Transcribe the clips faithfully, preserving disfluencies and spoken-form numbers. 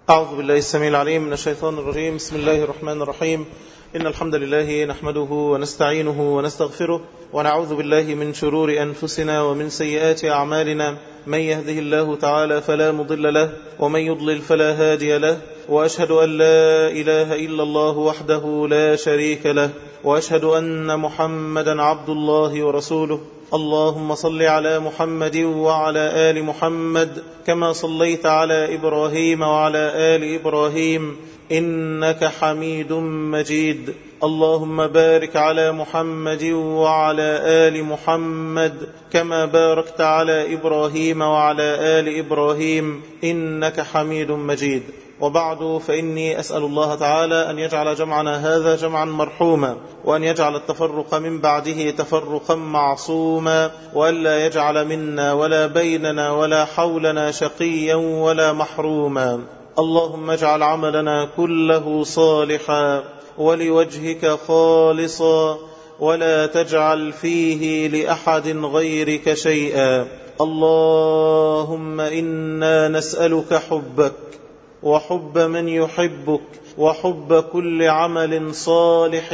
أعوذ بالله السميع العليم من الشيطان الرجيم. بسم الله الرحمن الرحيم. إن الحمد لله نحمده ونستعينه ونستغفره ونعوذ بالله من شرور أنفسنا ومن سيئات أعمالنا. من يهده الله تعالى فلا مضل له ومن يضلل فلا هادي له، وأشهد أن لا إله إلا الله وحده لا شريك له، وأشهد أن محمدا عبد الله ورسوله. اللهم صل على محمد وعلى آل محمد كما صليت على إبراهيم وعلى آل إبراهيم إنك حميد مجيد. اللهم بارك على محمد وعلى آل محمد كما باركت على إبراهيم وعلى آل إبراهيم إنك حميد مجيد. وبعد، فإني أسأل الله تعالى أن يجعل جمعنا هذا جمعا مرحوما، وأن يجعل التفرق من بعده تفرقا معصوما، وألا يجعل منا ولا بيننا ولا حولنا شقيا ولا محروما. اللهم اجعل عملنا كله صالحا ولوجهك خالصا، ولا تجعل فيه لأحد غيرك شيئا. اللهم إنا نسألك حبك وحب من يحبك وحب كل عمل صالح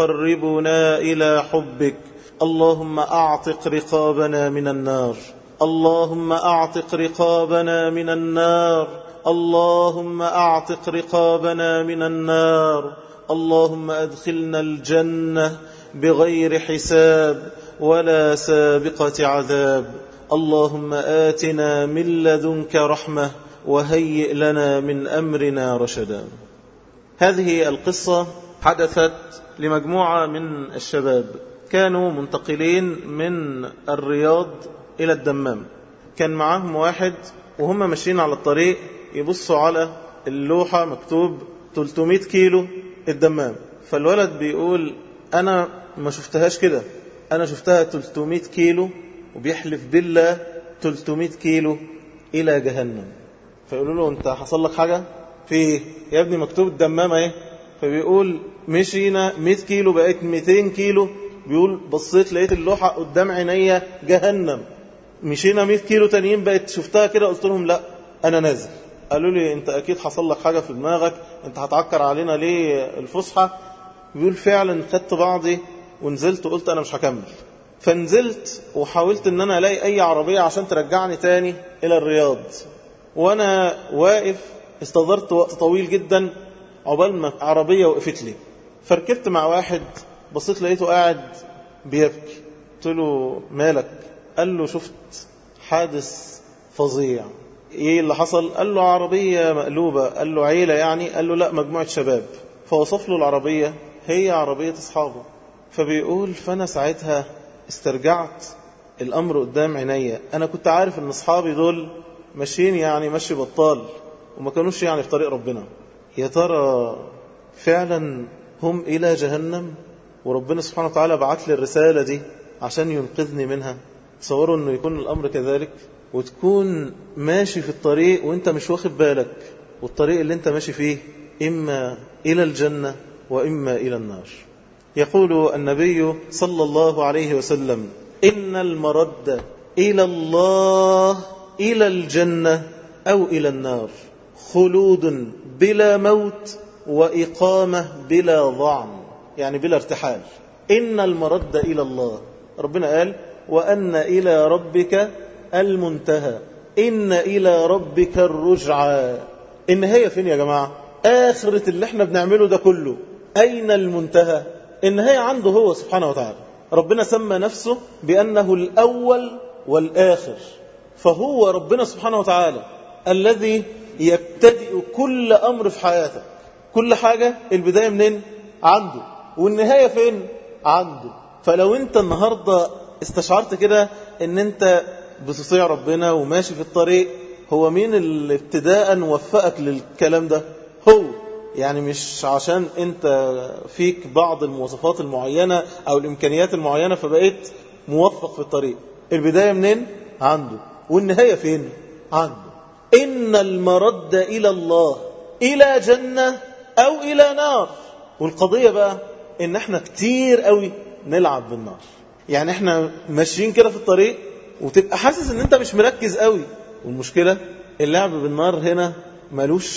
يقربنا إلى حبك. اللهم أعتق رقابنا من النار، اللهم أعتق رقابنا من النار، اللهم أعتق رقابنا من النار. اللهم أدخلنا الجنة بغير حساب ولا سابقة عذاب. اللهم آتنا من لدنك رحمة وهيئ لنا من أمرنا رشدا. هذه القصة حدثت لمجموعة من الشباب كانوا منتقلين من الرياض إلى الدمام. كان معهم واحد وهم ماشيين على الطريق يبصوا على اللوحة مكتوب ثلاثمائة كيلو الدمام، فالولد بيقول أنا ما شفتهاش كده، أنا شفتها ثلاثمائة كيلو، وبيحلف بالله ثلاثمائة كيلو إلى جهنم. فيقولوا له أنت حصل لك حاجة في يا ابني مكتوب الدمام اهي. فبيقول مشينا مئة كيلو بقيت مئتين كيلو، بيقول بصيت لقيت اللوحة قدام عينيا جهنم. مشينا مئة كيلو تانيين بقيت شفتها كده، قلت لهم لا أنا نازل. قالوا لي أنت أكيد حصل لك حاجة في دماغك، أنت هتعكر علينا ليه الفسحة؟ بيقول فعلا خدت بعضي ونزلت وقلت أنا مش هكمل. فنزلت وحاولت أن أنا ألاقي أي عربية عشان ترجعني تاني إلى الرياض. وأنا واقف استغرت وقت طويل جدا عقبال ما عربية وقفت لي. فركبت مع واحد، بصيت لقيته قاعد بيبكي. قلت له مالك؟ قال له شفت حادث فظيع. ايه اللي حصل؟ قال له عربية مقلوبة. قال له عيلة يعني؟ قال له لا مجموعة شباب. فوصف له العربية، هي عربية أصحابه. فبيقول فأنا ساعتها استرجعت الأمر قدام عينيا. أنا كنت عارف أن أصحابي دول ماشيين يعني مشي بطال وما كانوش يعني في طريق ربنا. يا ترى فعلا هم إلى جهنم وربنا سبحانه وتعالى بعت لي الرسالة دي عشان ينقذني منها؟ تصوروا أنه يكون الأمر كذلك، وتكون ماشي في الطريق وانت مش واخد بالك، والطريق اللي انت ماشي فيه إما إلى الجنة وإما إلى النار. يقول النبي صلى الله عليه وسلم إن المرد إلى الله إلى الجنة أو إلى النار خلود بلا موت وإقامة بلا ضعن، يعني بلا ارتحال. إن المرد إلى الله، ربنا قال وأن إلى ربك المنتهى، إن إلى ربك الرجعى. النهاية فين يا جماعة؟ آخرة اللي احنا بنعمله ده كله أين المنتهى؟ النهاية عنده هو سبحانه وتعالى. ربنا سمى نفسه بأنه الأول والآخر، فهو ربنا سبحانه وتعالى الذي يبتدئ كل أمر في حياتك. كل حاجة البداية منين؟ عنده، والنهاية فين؟ عنده. فلو انت النهاردة استشعرت كده ان انت بتطيع ربنا وماشي في الطريق، هو مين اللي ابتداء وفقك للكلام ده؟ هو. يعني مش عشان انت فيك بعض المواصفات المعينة او الامكانيات المعينة فبقيت موفق في الطريق. البداية منين؟ عنده، والنهاية فين؟ عنده. إن المرد إلى الله إلى جنة أو إلى نار. والقضية بقى إن احنا كتير قوي نلعب بالنار. يعني احنا ماشيين كده في الطريق وتبقى حاسس ان انت مش مركز قوي، والمشكلة اللعب بالنار هنا ملوش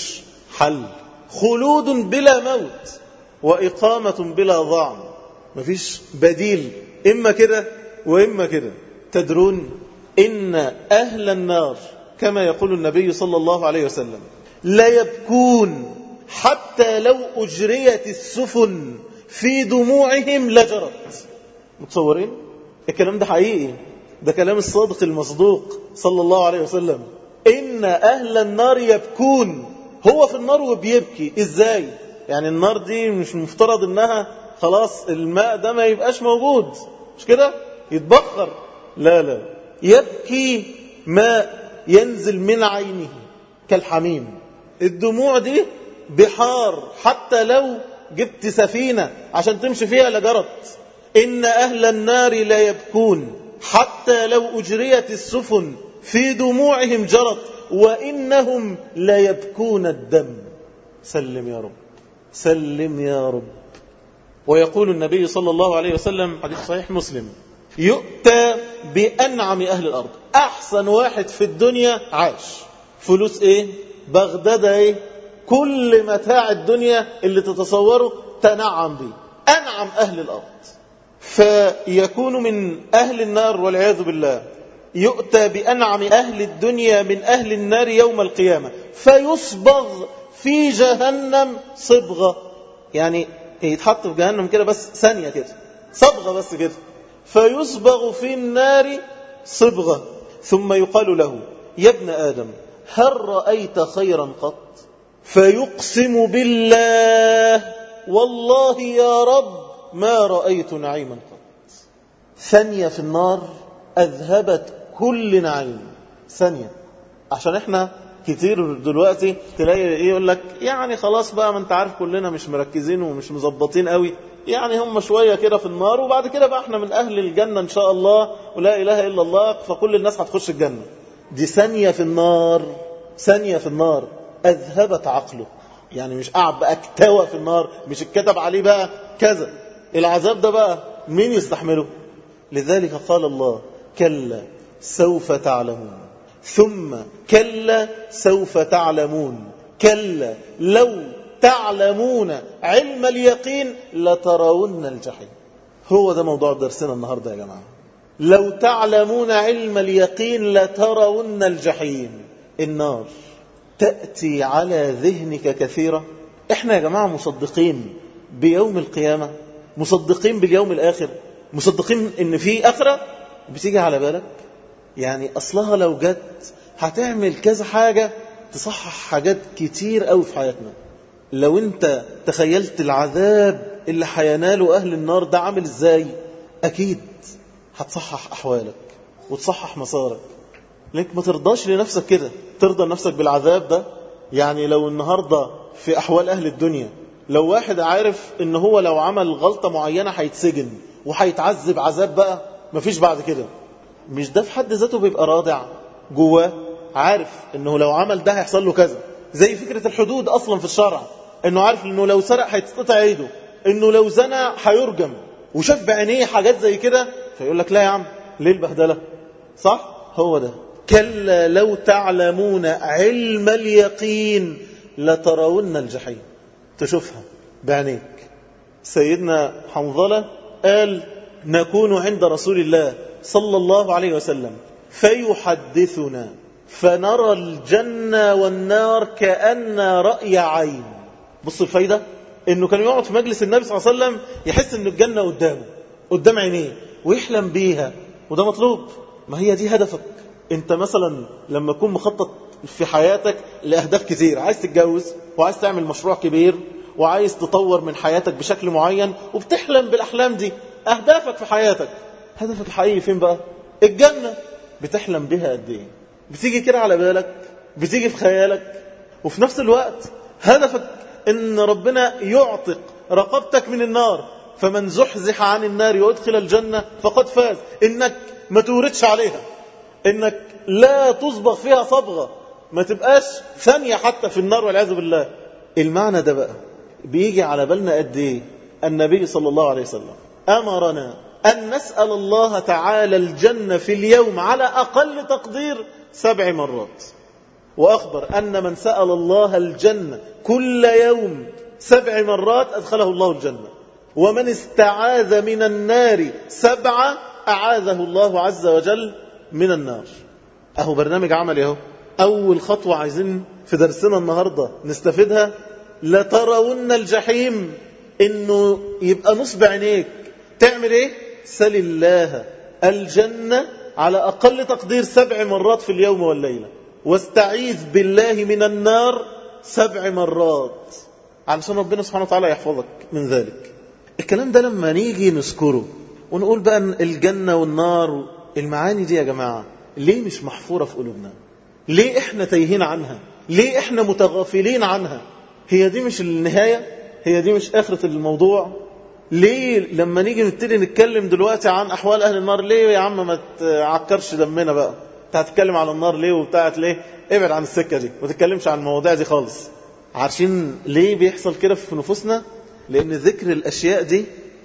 حل، خلود بلا موت وإقامة بلا ضعن، مفيش بديل، إما كده وإما كده. تدرون إن أهل النار كما يقول النبي صلى الله عليه وسلم لا يبكون حتى لو أجريت السفن في دموعهم لجرت. متصورين؟ الكلام ده حقيقي، ده كلام الصادق المصدوق صلى الله عليه وسلم. إن أهل النار يبكون، هو في النار وبيبكي. إزاي؟ يعني النار دي مش مفترض إنها خلاص الماء ده ما يبقاش موجود، مش كده؟ يتبخر. لا لا، يبكي ماء ينزل من عينه كالحميم. الدموع دي بحار، حتى لو جبت سفينة عشان تمشي فيها لجرت. إن أهل النار لا يبكون حتى لو أجريت السفن في دموعهم جرت وإنهم لا يبكون الدم. سلم يا رب، سلم يا رب. ويقول النبي صلى الله عليه وسلم حديث صحيح مسلم يؤتى بأنعم أهل الأرض، أحسن واحد في الدنيا عاش، فلوس إيه؟ بغدادة إيه؟ كل متاع الدنيا اللي تتصوره تنعم به، أنعم أهل الأرض. فيكون من أهل النار والعياذ بالله. يؤتى بأنعم أهل الدنيا من أهل النار يوم القيامة فيصبغ في جهنم صبغة، يعني يتحط في جهنم كده بس ثانية كده، صبغة بس كده، فيصبغ في النار صبغة. ثم يقال له يا ابن آدم هل رأيت خيرا قط؟ فيقسم بالله والله يا رب ما رأيت نعيما قط. ثانية في النار أذهبت كل نعيم، ثانية. عشان احنا كتير دلوقتي تلاقي ايه يقول لك يعني خلاص بقى، ما انت عارف كلنا مش مركزين ومش مظبطين قوي، يعني هم شوية كده في النار وبعد كده بقى احنا من أهل الجنة إن شاء الله ولا إله إلا الله، فكل الناس هتخش الجنة. دي ثانية في النار، ثانية في النار أذهبت عقله. يعني مش قاعد بقى اكتوى في النار، مش اتكتب عليه بقى كذا. العذاب ده بقى مين يستحمله؟ لذلك قال الله كلا سوف تعلمون ثم كلا سوف تعلمون كلا لو تعلمون علم اليقين لترون الجحيم. هو ده موضوع درسنا النهاردة يا جماعة. لو تعلمون علم اليقين لترون الجحيم. النار تأتي على ذهنك كثيرا. احنا يا جماعة مصدقين بيوم القيامة، مصدقين باليوم الآخر، مصدقين ان في آخرة. بتيجي على بالك يعني أصلها لو جت هتعمل كذا حاجة تصحح حاجات كتير قوي في حياتنا. لو انت تخيلت العذاب اللي هيناله أهل النار ده عامل ازاي، أكيد هتصحح أحوالك وتصحح مسارك. لانك ما ترضاش لنفسك كده، ترضى لنفسك بالعذاب ده. يعني لو النهاردة في أحوال أهل الدنيا، لو واحد عارف ان هو لو عمل غلطة معينة هيتسجن وهيتعذب عذاب بقى مفيش بعد كده، مش ده في حد ذاته بيبقى رادع جواه، عارف انه لو عمل ده هيحصل له كذا. زي فكرة الحدود اصلا في الشرع، انه عارف انه لو سرق هيتقطع ايده، انه لو زنى هيرجم، وشاف بعينيه حاجات زي كده، فيقول لك لا يا عم ليه البهدلة؟ صح؟ هو ده. كلا لو تعلمون علم اليقين لترون الجحيم. تشوفها بعينيك. سيدنا حنظلة قال نكون عند رسول الله صلى الله عليه وسلم فيحدثنا فنرى الجنة والنار كأن رأي عين. بص الفايدة، انه كان يقعد في مجلس النبي صلى الله عليه وسلم يحس ان الجنة قدامه، قدام عينيه، ويحلم بيها. وده مطلوب. ما هي دي هدفك. انت مثلا لما تكون مخطط في حياتك لأهداف كتير، عايز تتجوز وعايز تعمل مشروع كبير وعايز تطور من حياتك بشكل معين، وبتحلم بالأحلام دي، أهدافك في حياتك، هدفك الحقيقي فين بقى؟ الجنة. بتحلم بها قد ايه؟ بتيجي كده على بالك، بتيجي في خيالك، وفي نفس الوقت هدفك ان ربنا يعتق رقبتك من النار، فمن زحزح عن النار ويدخل الجنة فقد فاز. انك ما توردش عليها، انك لا تصبغ فيها صبغة، ما تبقاش ثانية حتى في النار والعياذ بالله. المعنى ده بقى بيجي على بالنا قد ايه؟ النبي صلى الله عليه وسلم أمرنا أن نسأل الله تعالى الجنة في اليوم على أقل تقدير سبع مرات. وأخبر أن من سأل الله الجنة كل يوم سبع مرات أدخله الله الجنة، ومن استعاذ من النار سبعة أعاذه الله عز وجل من النار. أهو برنامج عملي أهو. أول خطوة عايزين في درسنا النهاردة نستفيدها، لترون الجحيم، إنه يبقى نصب عينيك. تعمل إيه؟ سل الله الجنة على أقل تقدير سبع مرات في اليوم والليلة، واستعيذ بالله من النار سبع مرات علشان ربنا سبحانه وتعالى يحفظك من ذلك. الكلام ده لما نيجي نذكره ونقول بقى الجنة والنار، المعاني دي يا جماعة ليه مش محفورة في قلوبنا؟ ليه احنا تايهين عنها؟ ليه احنا متغافلين عنها؟ هي دي مش النهاية؟ هي دي مش آخرة الموضوع؟ ليه لما نيجي نبتدي نتكلم دلوقتي عن أحوال أهل النار، ليه يا عم ما تعكرش دمنا بقى؟ انت هتتكلم على النار ليه وبتاعت ليه؟ ابعد عن السكة دي، ما تتكلمش عن المواضيع دي خالص. عارفين ليه بيحصل كده في نفوسنا؟ لأن ذكر الأشياء دي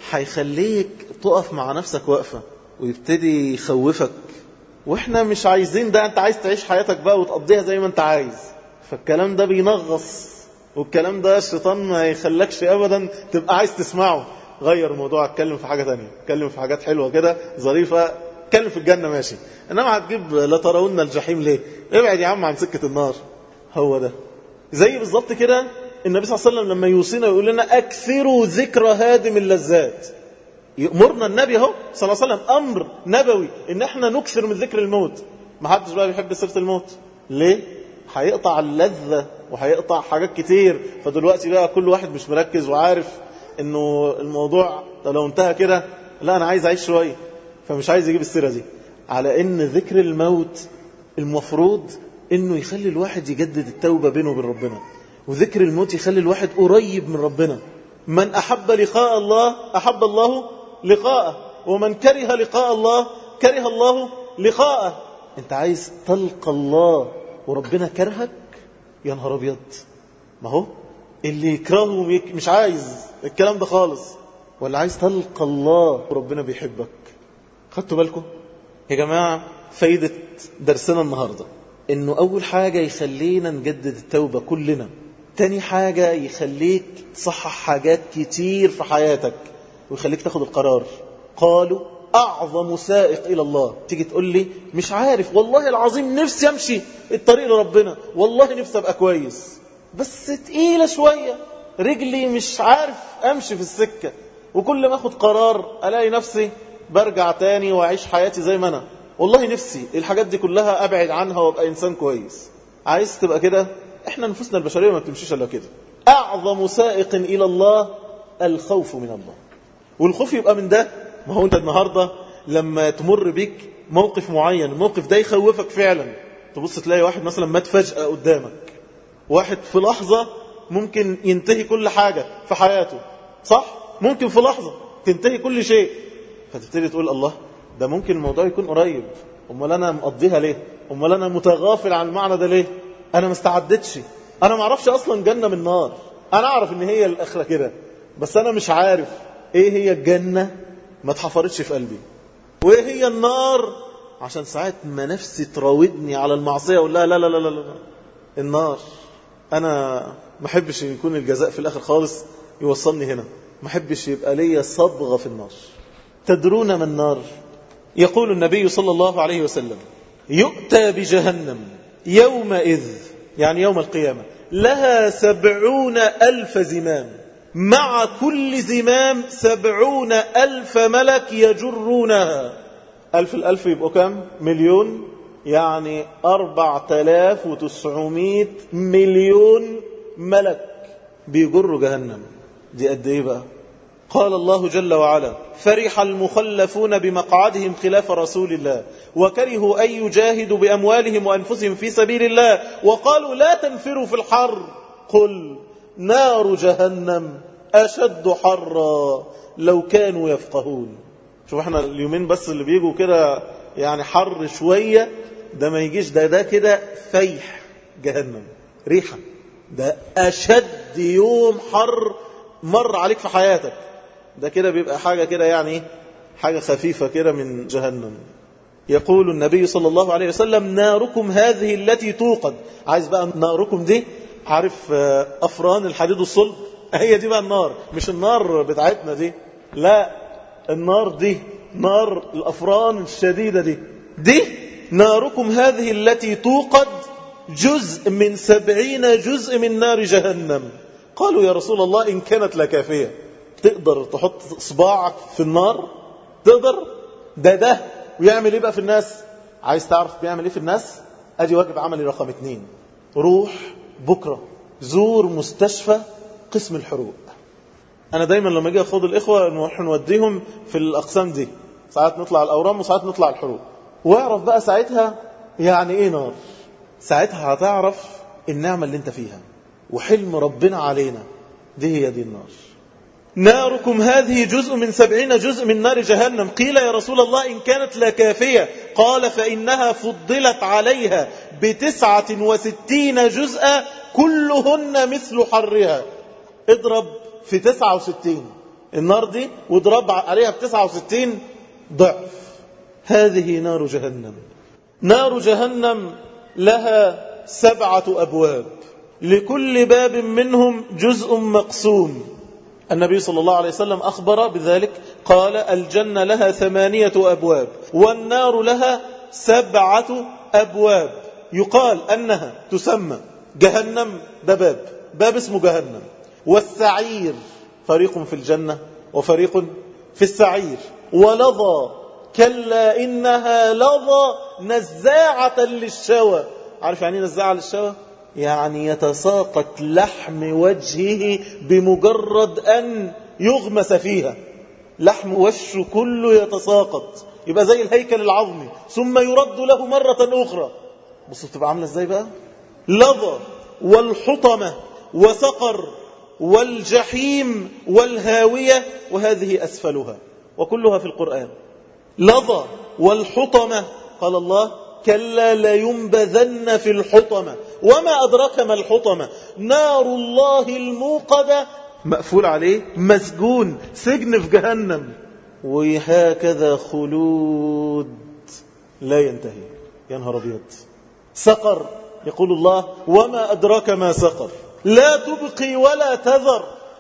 هيخليك تقف مع نفسك وقفة، ويبتدي يخوفك، واحنا مش عايزين ده. انت عايز تعيش حياتك بقى وتقضيها زي ما انت عايز، فالكلام ده بينغص، والكلام ده الشيطان ما يخلكش أبدا تبقى عايز تسمعه. غير الموضوع، اتكلم في حاجة تانية، اتكلم في حاجات حلوة كده ظريفة، اتكلم في الجنة ماشي، انما هتجيب لا ترون الجحيم ليه؟ ابعد يا عم عن سكة النار. هو ده زي بالظبط كده النبي صلى الله عليه وسلم لما يوصينا ويقول لنا اكثروا ذكر هادم اللذات. يأمرنا النبي اهو صلى الله عليه وسلم امر نبوي ان احنا نكثر من ذكر الموت. ما حدش بقى بيحب سيرة الموت ليه؟ هيقطع اللذة وهيقطع حاجات كتير. فدلوقتي بقى كل واحد مش مركز وعارف انه الموضوع لو انتهى كده، لا انا عايز اعيش شوية، فمش عايز يجيب السيرة دي. على ان ذكر الموت المفروض انه يخلي الواحد يجدد التوبة بينه وبين ربنا، وذكر الموت يخلي الواحد قريب من ربنا. من أحب لقاء الله أحب الله لقاءه، ومن كره لقاء الله كره الله لقاءه. انت عايز تلقى الله وربنا كرهك؟ يا نهار ابيض. ما هو اللي يكرهه مش عايز الكلام ده خالص، ولا عايز تلقى الله وربنا بيحبك. خدتوا بالكم يا جماعة؟ فايدة درسنا النهاردة انه اول حاجة يخلينا نجدد التوبة كلنا، تاني حاجة يخليك تصحح حاجات كتير في حياتك ويخليك تاخد القرار. قالوا أعظم سائق إلى الله. تيجي تقول لي مش عارف، والله العظيم نفسي أمشي الطريق لربنا، والله نفسي أبقى كويس، بس تقيلة شوية، رجلي مش عارف أمشي في السكة، وكل ما أخد قرار ألاقي نفسي برجع تاني وأعيش حياتي زي ما أنا. والله نفسي الحاجات دي كلها أبعد عنها وأبقى إنسان كويس. عايز تبقى كده؟ احنا نفوسنا البشرية ما بتمشيش الا كده. اعظم سائق الى الله الخوف من الله. والخوف يبقى من ده. ما هو انت النهاردة لما تمر بيك موقف معين، الموقف ده يخوفك فعلا، تبص تلاقي واحد مثلا مات فجأة قدامك، واحد في لحظة ممكن ينتهي كل حاجة في حياته، صح؟ ممكن في لحظة تنتهي كل شيء، فتبتدي تقول الله، ده ممكن الموضوع يكون قريب، امال انا مقضيها ليه؟ امال انا متغافل عن المعنى ده ليه؟ انا ما استعدتش، انا ما اعرفش اصلا جنة من نار. انا اعرف ان هي الاخرة كده، بس انا مش عارف ايه هي الجنة، ما اتحفرتش في قلبي، وايه هي النار، عشان ساعات ما نفسي تراودني على المعصية اقول لها لا لا لا لا لا النار. انا ما احبش يكون الجزاء في الاخر خالص يوصلني هنا، ما احبش يبقى لي صبغة في النار. تدرون ما النار؟ يقول النبي صلى الله عليه وسلم يؤتى بجهنم يومئذ، يعني يوم القيامة، لها سبعون ألف زمام، مع كل زمام سبعون ألف ملك يجرونها. ألف الألف يبقوا كم؟ مليون، يعني أربعة آلاف وتسعمائة مليون ملك بيجروا جهنم. دي قد إيه بقى؟ قال الله جل وعلا فرح المخلفون بمقعدهم خلاف رسول الله وكرهوا أن يجاهدوا بأموالهم وأنفسهم في سبيل الله وقالوا لا تنفروا في الحر قل نار جهنم أشد حرا لو كانوا يفقهون. شوف احنا اليومين بس اللي بيجوا كده يعني حر شوية، ده ما يجيش، ده ده كده فيح جهنم ريحة، ده أشد يوم حر مر عليك في حياتك، ده كده بيبقى حاجة كده يعني حاجة خفيفة كده من جهنم. يقول النبي صلى الله عليه وسلم ناركم هذه التي توقد. عايز بقى ناركم دي، عارف أفران الحديد الصلب؟ هي دي بقى النار، مش النار بتاعتنا دي، لا، النار دي نار الأفران الشديدة دي. دي ناركم هذه التي توقد جزء من سبعين جزء من نار جهنم. قالوا يا رسول الله إن كانت لكافية، تقدر تحط صباعك في النار؟ تقدر؟ ده ده ويعمل ايه بقى في الناس؟ عايز تعرف بيعمل ايه في الناس؟ ادي واجب عملي رقم اتنين. روح بكرة زور مستشفى قسم الحروق. انا دايما لما اجي اخد الاخوة نروح نوديهم في الاقسام دي، ساعات نطلع الاورام وساعات نطلع الحروق، واعرف بقى ساعتها يعني ايه نار. ساعتها هتعرف النعمة اللي انت فيها وحلم ربنا علينا. دي هي دي النار. ناركم هذه جزء من سبعين جزء من نار جهنم. قيل يا رسول الله إن كانت لكافية؟ قال فإنها فضلت عليها بتسعة وستين جزءا كلهن مثل حرها. اضرب في تسعة وستين النار دي واضرب عليها بتسعة وستين ضعف. هذه نار جهنم. نار جهنم لها سبعة أبواب، لكل باب منهم جزء مقسوم. النبي صلى الله عليه وسلم أخبر بذلك، قال الجنة لها ثمانية أبواب والنار لها سبعة أبواب. يقال أنها تسمى جهنم، ده باب باب اسمه جهنم. والسعير فريق في الجنة وفريق في السعير. ولظى كلا إنها لظى نزاعة للشوى. عارف يعني نزاعة للشوى؟ يعني يتساقط لحم وجهه بمجرد أن يغمس فيها، لحم وشه كله يتساقط، يبقى زي الهيكل العظمي، ثم يرد له مرة أخرى. بصوا تبقى عاملة ازاي بقى؟ لظى والحطمة وسقر والجحيم والهاوية، وهذه أسفلها، وكلها في القرآن. لظى والحطمة قال الله كلا لينبذن في الحطمة. وما أدرك ما الحطمة؟ نار الله الموقدة، مقفول عليه، مسجون، سجن في جهنم، وهكذا خلود لا ينتهي. يا نهار أبيض. سقر يقول الله وما أدرك ما سقر، لا تبقي ولا تذر،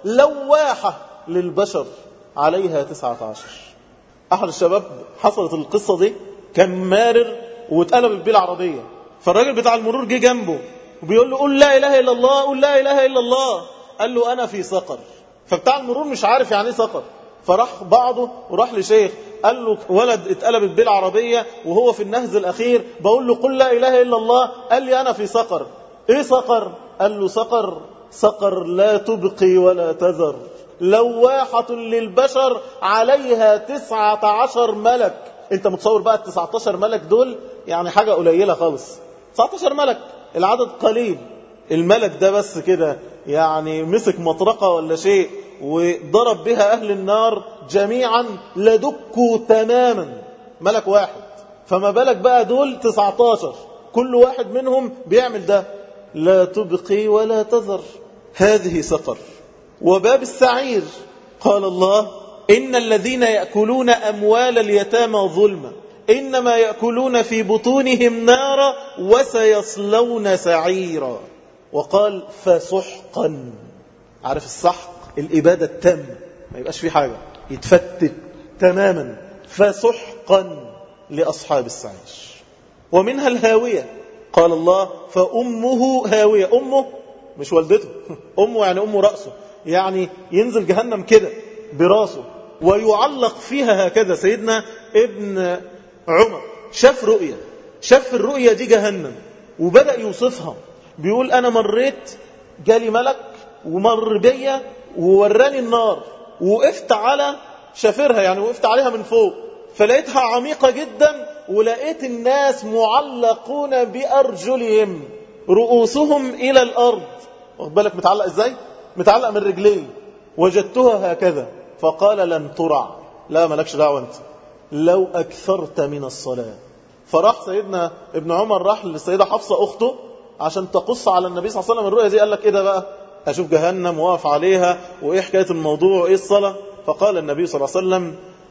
لواحة للبشر، عليها تسعة عشر. أحد الشباب حصلت القصة دي، كان مارر واتقلبت بيه العربية، فالراجل بتاع المرور جه جنبه وبيقول له قل لا إله إلا الله، قل لا إله إلا الله. قال له أنا في سقر. فبتاع المرور مش عارف يعني ايه سقر، فراح بعضه وراح لشيخ قال له ولد اتقلبت بيه العربية وهو في النهز الأخير بقول له قل لا إله إلا الله، قال لي أنا في سقر. إيه سقر؟ قال له سقر سقر لا تبقي ولا تذر، لواحة للبشر، عليها تسعة عشر ملك. انت متصور بقى التسعة عشر ملك دول يعني حاجة قليلة خالص. تسعة عشر ملك العدد قليل. الملك ده بس كده يعني مسك مطرقة ولا شيء وضرب بها أهل النار جميعا لدكوا تماما. ملك واحد، فما بالك بقى دول تسعة عشر، كل واحد منهم بيعمل ده. لا تبقي ولا تذر، هذه سقر. وباب السعير قال الله إن الذين يأكلون أموال اليتامى ظلما إنما يأكلون في بطونهم نارا وسيصلون سعيرا. وقال فسحقا. عارف السحق؟ الإبادة التام، ما يبقاش في حاجة، يتفتت تماما. فسحقا لأصحاب السعير. ومنها الهاوية قال الله فأمه هاوية. أمه مش والدته، أمه يعني أمه رأسه، يعني ينزل جهنم كده براسه ويعلق فيها هكذا. سيدنا ابن عمر شاف رؤية، شاف الرؤية دي جهنم وبدأ يوصفها، بيقول أنا مريت جالي ملك ومر بيا ووراني النار، وقفت على شفرها يعني وقفت عليها من فوق، فلقيتها عميقة جدا، ولقيت الناس معلقون بأرجلهم رؤوسهم إلى الأرض. واخد بالك متعلق إزاي؟ متعلق من رجليه. وجدتها هكذا فقال لن ترع. لا ملكش دعوة أنت، لو أكثرت من الصلاة. فراح سيدنا ابن عمر راح للسيدة حفصة أخته عشان تقص على النبي صلى الله عليه وسلم الرؤية دي. قال لك إيه ده بقى؟ أشوف جهنم وقف عليها وإيه حكاية الموضوع وإيه الصلاة؟ فقال النبي صلى الله عليه وسلم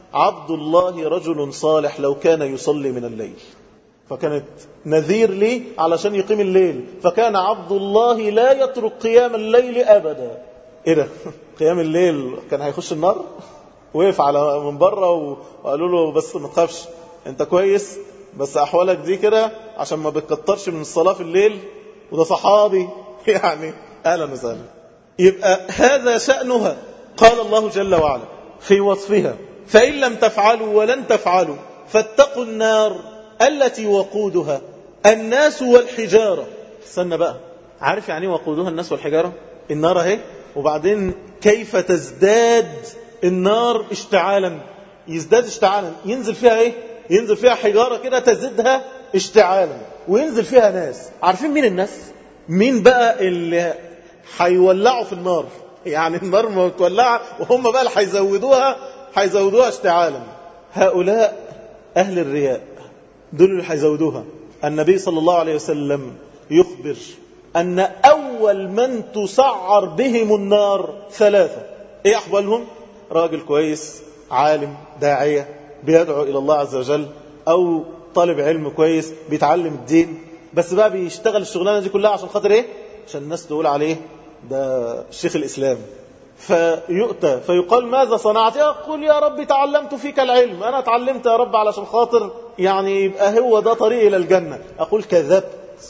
عبد الله رجل صالح لو كان يصلي من الليل. فكانت نذير لي علشان يقيم الليل، فكان عبد الله لا يترك قيام الليل أبدا. إيه ده؟ قيام الليل كان هيخش النار؟ وقف على من بره وقالوا له بس ما تخافش انت كويس، بس أحوالك دي كده عشان ما بتكترش من الصلاة في الليل، وده صحابي يعني أهلا وسهلا. يبقى هذا شأنها. قال الله جل وعلا في وصفها: فإن لم تفعلوا ولن تفعلوا فاتقوا النار التي وقودها الناس والحجارة. استنى بقى، عارف يعني وقودها الناس والحجارة؟ النار اهي، وبعدين كيف تزداد النار اشتعالا، يزداد اشتعالا، ينزل فيها ايه؟ ينزل فيها حجارة كده تزدها اشتعالا، وينزل فيها ناس. عارفين مين الناس؟ مين بقى اللي هيولعوا في النار؟ يعني النار متولعة وهم بقى اللي هيزودوها هيزودوها اشتعالا. هؤلاء أهل الرياء، دول اللي هيزودوها. النبي صلى الله عليه وسلم يخبر أن أول من تسعر بهم النار ثلاثة. إيه أحوالهم؟ راجل كويس، عالم، داعية، بيدعو إلى الله عز وجل، أو طالب علم كويس بيتعلم الدين، بس بقى بيشتغل الشغلانة دي كلها عشان خاطر إيه؟ عشان الناس تقول عليه ده شيخ الإسلام. فيؤتى فيقال ماذا صنعت؟ يقول يا رب تعلمت فيك العلم، أنا تعلمت يا رب علشان خاطر يعني يبقى هو ده طريق إلى الجنة. أقول كذبت،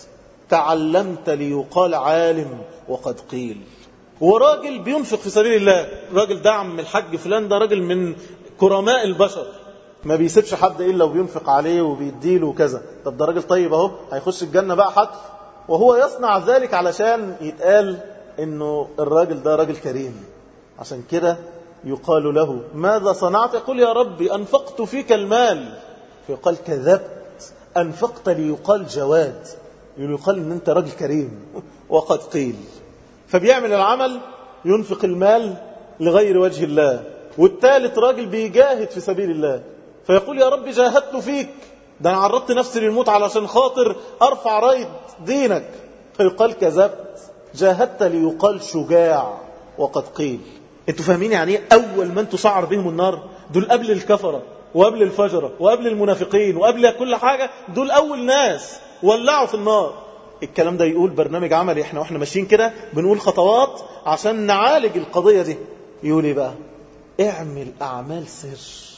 تعلمت ليقال عالم وقد قيل. وراجل بينفق في سبيل الله، راجل دعم الحج فلان، ده راجل من كرماء البشر، ما بيسيبش حد إلا وبينفق عليه وبيديله وكذا. طب ده راجل طيب اهو، هيخش الجنة بقى حتف، وهو يصنع ذلك علشان يتقال إنه الراجل ده راجل كريم. عشان كده يقال له ماذا صنعت؟ يقول يا ربي أنفقت فيك المال. فيقال كذبت، أنفقت ليقال جواد، يقال إن أنت راجل كريم وقد قيل. فبيعمل العمل، ينفق المال لغير وجه الله. والثالث راجل بيجاهد في سبيل الله، فيقول يا رب جاهدت فيك، ده أنا عرضت نفسي للموت علشان خاطر أرفع راية دينك. فيقال كذبت، جاهدت ليقال شجاع وقد قيل. انتوا فاهمين يعني ايه اول من تسعر بهم النار؟ دول قبل الكفرة وقبل الفجرة وقبل المنافقين وقبل كل حاجة، دول اول ناس ولعوا في النار. الكلام ده يقول برنامج عملي، احنا واحنا ماشيين كده بنقول خطوات عشان نعالج القضية دي. يقول ايه بقى؟ اعمل اعمال سر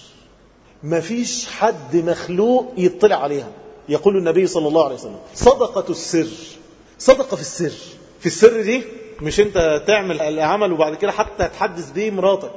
مفيش حد مخلوق يطلع عليها. يقول النبي صلى الله عليه وسلم صدقة السر، صدقة في السر. في السر دي مش انت تعمل العمل وبعد كده حتى تحدث بيه مراتك،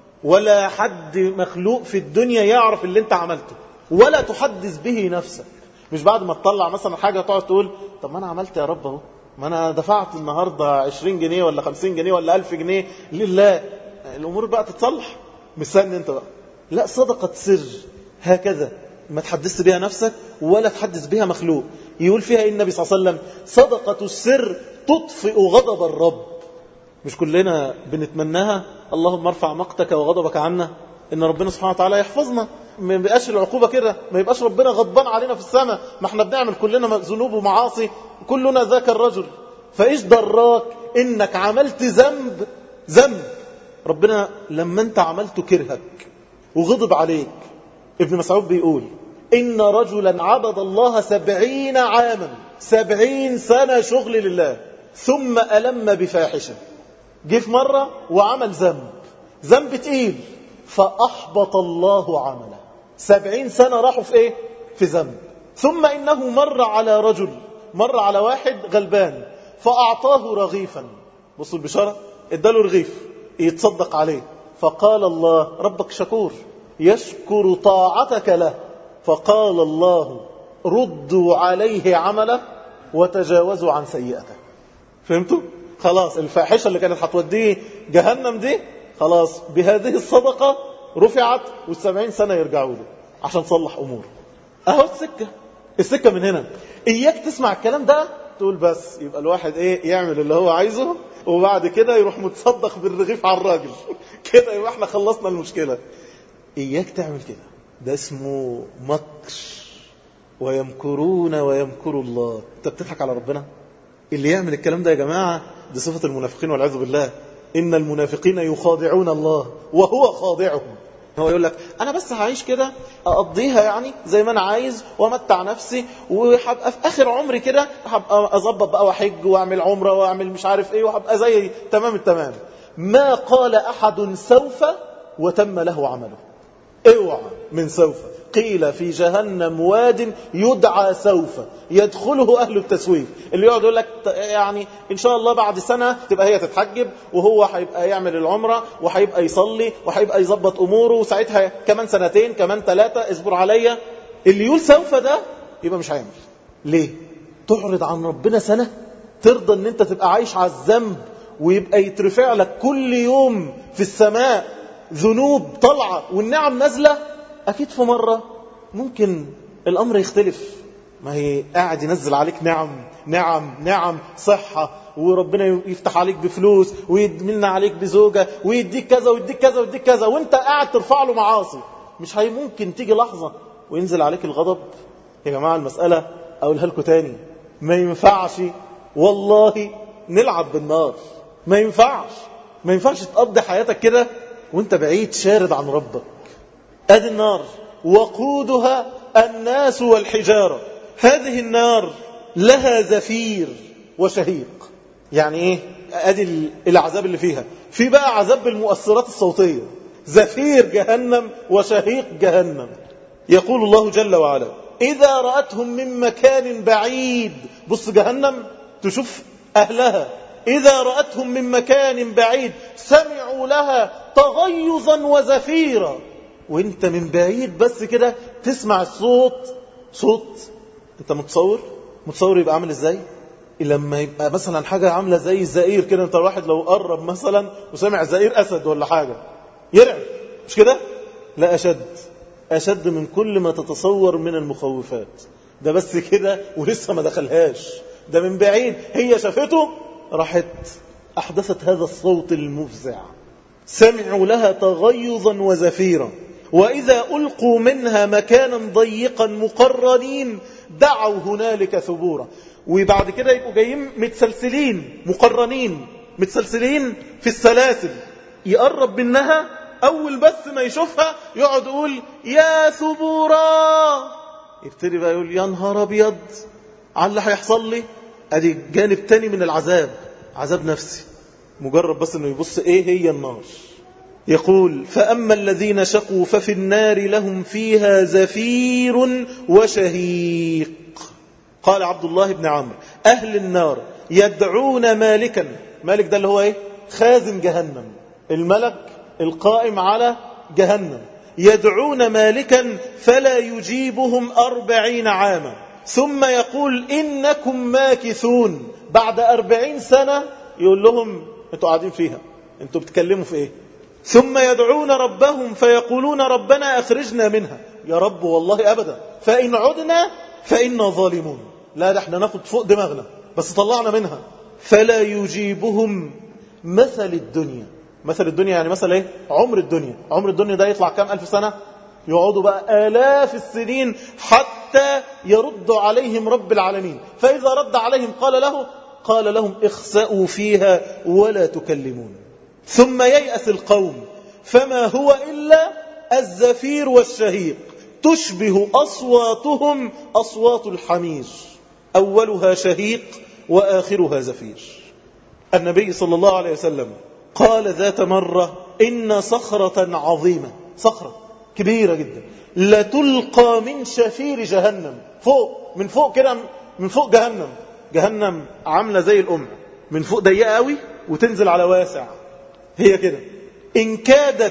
ولا حد مخلوق في الدنيا يعرف اللي انت عملته، ولا تحدث به نفسك. مش بعد ما تطلع مثلا حاجة تقعد تقول طب ما انا عملت يا رب اهو، ما انا دفعت النهاردة عشرين جنيه ولا خمسين جنيه ولا ألف جنيه لله، الامور بقى تتصلح. مستني انت بقى. لا، صدقة سر هكذا ما تحدث بها نفسك ولا تحدث بها مخلوق. يقول فيها النبي صلى الله عليه وسلم صدقة السر تطفئ غضب الرب. مش كلنا بنتمناها اللهم ارفع مقتك وغضبك عنا؟ ان ربنا سبحانه وتعالى يحفظنا، ما يبقاش العقوبة كده، ما يبقاش ربنا غضبان علينا في السماء، ما احنا بنعمل كلنا ذنوب ومعاصي، كلنا ذاك الرجل. فايش دراك انك عملت ذنب ذنب ربنا لما انت عملته كرهك وغضب عليك. ابن مسعود بيقول إن رجلا عبد الله سبعين عاما، سبعين سنة شغل لله، ثم ألم بفاحشة، جه في مرة وعمل ذنب، ذنب تقيل، فأحبط الله عمله. سبعين سنة راحوا في إيه؟ في ذنب. ثم إنه مر على رجل، مر على واحد غلبان فأعطاه رغيفا. بصوا البشارة، اداله رغيف يتصدق عليه. فقال الله ربك شكور يشكر طاعتك له. فقال الله ردوا عليه عمله وتجاوزوا عن سيئته. فهمتوا؟ خلاص الفاحشة اللي كانت هتوديه جهنم دي خلاص بهذه الصدقة رفعت، والسبعين سنة يرجعوا له عشان تصلح أمور. أهو السكة، السكة من هنا. إياك تسمع الكلام ده تقول بس يبقى الواحد إيه يعمل اللي هو عايزه وبعد كده يروح متصدق بالرغيف على الراجل كده يبقى احنا خلصنا المشكلة. إياك تعمل كده، ده اسمه مكر. ويمكرون ويمكر الله. انت بتضحك على ربنا؟ اللي يعمل الكلام ده يا جماعة دي صفة المنافقين والعياذ بالله. إن المنافقين يخادعون الله وهو خادعهم. هو يقول لك أنا بس هعيش كده أقضيها يعني زي ما أنا عايز وأمتع نفسي، وهبقى في آخر عمري كده هبقى أظبط بقى وحج وأعمل عمرة وأعمل مش عارف إيه وهبقى زي تمام التمام. ما قال أحد سوف وتم له عمله. اوعى من سوف. قيل في جهنم واد يدعى سوف يدخله أهل التسويف، اللي يقعد يقول لك يعني إن شاء الله بعد سنة تبقى هي تتحجب وهو هيبقى يعمل العمرة وهيبقى يصلي وهيبقى يظبط أموره، وساعتها كمان سنتين كمان ثلاثة اصبر عليا. اللي يقول سوف ده يبقى مش هيعمل. ليه؟ تعرض عن ربنا سنة؟ ترضى ان انت تبقى عايش على الذنب ويبقى يترفع لك كل يوم في السماء ذنوب طلعة والنعم نازلة؟ أكيد في مرة ممكن الأمر يختلف. ما هي قاعد ينزل عليك نعم نعم نعم، صحة وربنا يفتح عليك بفلوس ويدمن عليك بزوجة ويديك كذا ويديك كذا ويديك كذا، وانت قاعد ترفع له معاصي. مش هي ممكن تيجي لحظة وينزل عليك الغضب؟ يا جماعة المسألة أقولها لكم تاني، ما ينفعش والله نلعب بالنار. ما ينفعش ما ينفعش تقضي حياتك كده وانت بعيد شارد عن ربك. ادي النار وقودها الناس والحجارة. هذه النار لها زفير وشهيق. يعني ايه؟ ادي العذاب اللي فيها. في بقى عذاب بالمؤثرات الصوتية، زفير جهنم وشهيق جهنم. يقول الله جل وعلا إذا رأتهم من مكان بعيد. بص جهنم تشوف أهلها، إذا رأتهم من مكان بعيد سمعوا لها تغيظا وزفيرا. وانت من بعيد بس كده تسمع الصوت. صوت انت متصور متصور يبقى عامل ازاي؟ لما يبقى مثلا حاجة عاملة زي الزئير كده، انت الواحد لو قرب مثلا وسمع زئير أسد ولا حاجة يرعب، مش كده؟ لا، أشد أشد من كل ما تتصور من المخوفات. ده بس كده ولسه ما دخلهاش، ده من بعيد هي شافته راحت أحدثت هذا الصوت المفزع. سمعوا لها تغيظا وزفيرا وإذا ألقوا منها مكانا ضيقا مقرنين دعوا هنالك ثبورا. وبعد كده يبقوا جايين متسلسلين مقرنين متسلسلين في السلاسل. يقرب منها أول بس ما يشوفها يقعد يقول يا ثبورا. يبتدي بقى يقول يا نهار أبيض على اللي هيحصل لي. أدي جانب تاني من العذاب، عذاب نفسي. مجرد بس أنه يبص إيه هي النار. يقول فأما الذين شقوا ففي النار لهم فيها زفير وشهيق. قال عبد الله بن عمرو أهل النار يدعون مالكا. مالك ده اللي هو إيه؟ خازن جهنم، الملك القائم على جهنم. يدعون مالكا فلا يجيبهم أربعين عاما ثم يقول إنكم ماكثون. بعد أربعين سنة يقول لهم أنتوا قاعدين فيها، أنتوا بتكلموا في إيه؟ ثم يدعون ربهم فيقولون ربنا أخرجنا منها. يا رب والله أبدا، فإن عدنا فإنا ظالمون. لا، ده احنا ناخد فوق دماغنا بس طلعنا منها. فلا يجيبهم مثل الدنيا. مثل الدنيا يعني مثل ايه؟ عمر الدنيا. عمر الدنيا ده يطلع كام ألف سنة؟ يقعدوا بقى آلاف السنين حتى يرد عليهم رب العالمين. فإذا رد عليهم قال له قال لهم اخسأوا فيها ولا تكلمون. ثم ييأس القوم فما هو إلا الزفير والشهيق تشبه أصواتهم أصوات الحمير أولها شهيق وآخرها زفير. النبي صلى الله عليه وسلم قال ذات مرة إن صخرة عظيمة، صخرة كبيرة جدا، لتلقى من شفير جهنم. فوق من فوق كده، من فوق جهنم. جهنم عاملة زي الأم، من فوق ضيقة قوي وتنزل على واسع. هي كده إن كادت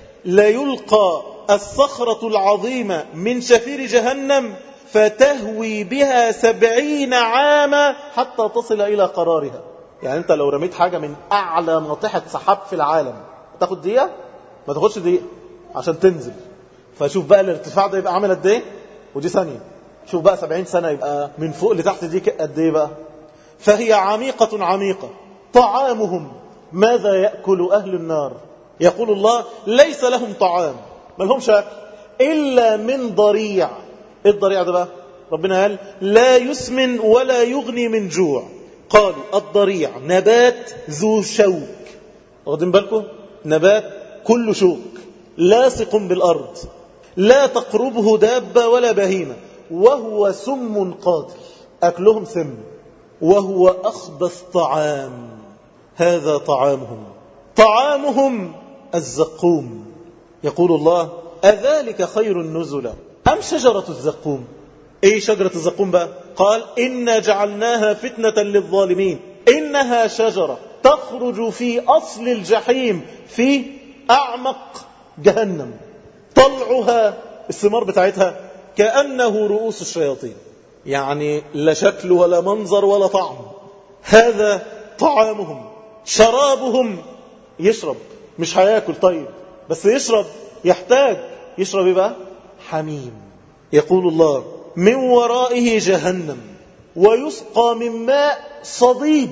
ليلقى الصخرة العظيمة من شفير جهنم فتهوي بها سبعين عاما حتى تصل إلى قرارها. يعني أنت لو رميت حاجة من أعلى ناطحة سحاب في العالم تاخد دقيقة؟ ما تاخدش دقيقة عشان تنزل. فشوف بقى الارتفاع ده يبقى عامل قد ايه، ودي ثانية. شوف بقى سبعين سنة يبقى من فوق لتحت دي قد ايه بقى. فهي عميقة عميقة. طعامهم ماذا يأكل أهل النار؟ يقول الله ليس لهم طعام، ما لهمش أكل إلا من ضريع. إيه الضريع ده بقى؟ ربنا قال لا يسمن ولا يغني من جوع. قالوا الضريع نبات ذو شوك. واخدين بالكم؟ نبات كله شوك. لاصق بالأرض لا تقربه دابة ولا بهيمة وهو سم قاتل أكلهم سم وهو أخبث طعام هذا طعامهم طعامهم الزقوم. يقول الله أذلك خير نزلا أم شجرة الزقوم؟ ايه شجرة الزقوم بقى؟ قال إنا جعلناها فتنة للظالمين إنها شجرة تخرج في أصل الجحيم في أعمق جهنم طلعها الثمار بتاعتها كأنه رؤوس الشياطين، يعني لا شكل ولا منظر ولا طعم. هذا طعامهم. شرابهم يشرب مش هياكل طيب بس يشرب يحتاج يشرب بقى حميم. يقول الله من ورائه جهنم ويسقى من ماء صديد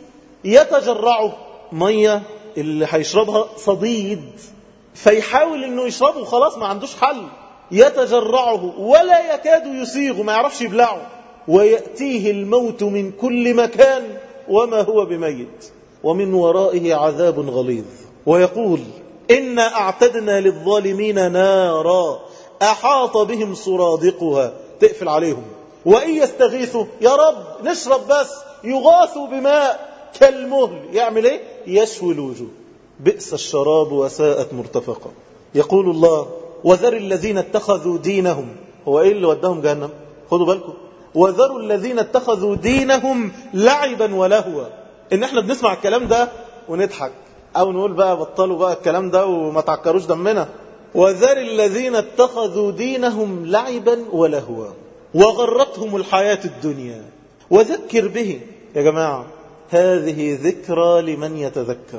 يتجرعه مية اللي هيشربها صديد فيحاول انه يشربه خلاص ما عندوش حل يتجرعه ولا يكاد يسيغ ما يعرفش يبلعه ويأتيه الموت من كل مكان وما هو بميت ومن ورائه عذاب غليظ. ويقول إنا أعتدنا للظالمين نارا أحاط بهم سرادقها تقفل عليهم وإن يستغيثوا يا رب نشرب بس يغاثوا بماء كالمهل يعمل ايه؟ يشوي الوجوه بئس الشراب وساءت مرتفقا. يقول الله وذر الذين اتخذوا دينهم هو ايه اللي ودهم جهنم؟ خدوا بالكم وذروا الذين اتخذوا دينهم لعبا ولهوا. ان احنا بنسمع الكلام ده ونضحك او نقول بقى بطلوا بقى الكلام ده وما تعكروش دمنا. وذر الذين اتخذوا دينهم لعبا ولهوا وغرتهم الحياة الدنيا وذكر به. يا جماعة هذه ذكرى لمن يتذكر.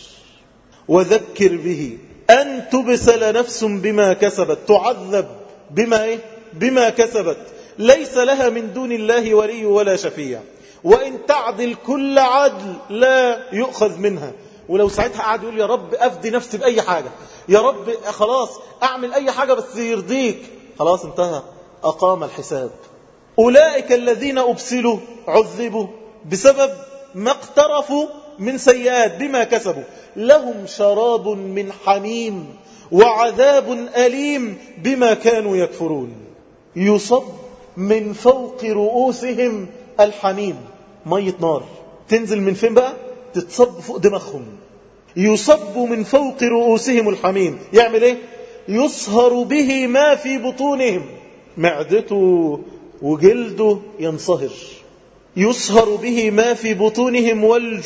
وذكر به أن تبسل نفس بما كسبت تعذب بما, إيه؟ بما كسبت ليس لها من دون الله ولي ولا شفيع وإن تعدل كل عدل لا يؤخذ منها. ولو ساعتها قاعد يقول يا رب أفدي نفسي بأي حاجة يا رب خلاص أعمل أي حاجة بس يرضيك خلاص انتهى أقام الحساب. أولئك الذين أبسلوا عذبوا بسبب ما اقترفوا من سيئات بما كسبوا لهم شراب من حميم وعذاب أليم بما كانوا يكفرون. يصب من فوق رؤوسهم الحميم مية نار تنزل من فين بقى؟ تتصب فوق دماغهم. يصب من فوق رؤوسهم الحميم يعمل ايه؟ يصهر به ما في بطونهم معدته وجلده ينصهر. يصهر به ما في بطونهم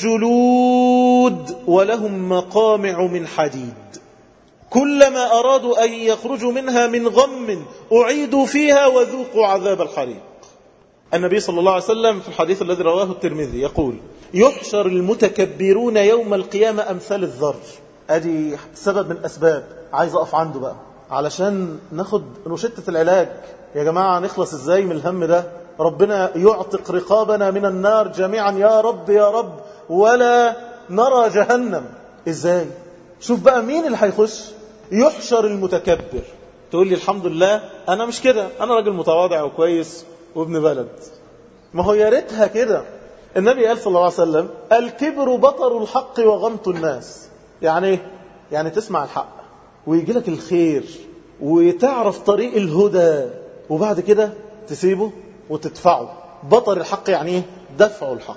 والجلود ولهم مقامع من حديد كلما أرادوا أن يخرجوا منها من غم أعيدوا فيها وذوقوا عذاب الحريق. النبي صلى الله عليه وسلم في الحديث الذي رواه الترمذي يقول يحشر المتكبرون يوم القيامة أمثال الذر. أدي سبب من أسباب عايز أقف عنده بقى علشان ناخد نشتة العلاج. يا جماعة نخلص إزاي من الهم ده؟ ربنا يعتق رقابنا من النار جميعا يا رب يا رب ولا نرى جهنم. إزاي؟ شوف بقى مين اللي هيخش. يحشر المتكبر. تقول لي الحمد لله أنا مش كده أنا راجل متواضع وكويس وابن بلد. ما هو يا ريتها كده. النبي قال صلى الله عليه وسلم الكبر بطر الحق وغمط الناس. يعني ايه؟ يعني تسمع الحق ويجي لك الخير وتعرف طريق الهدى وبعد كده تسيبه وتدفعه. بطر الحق يعني ايه؟ دفع الحق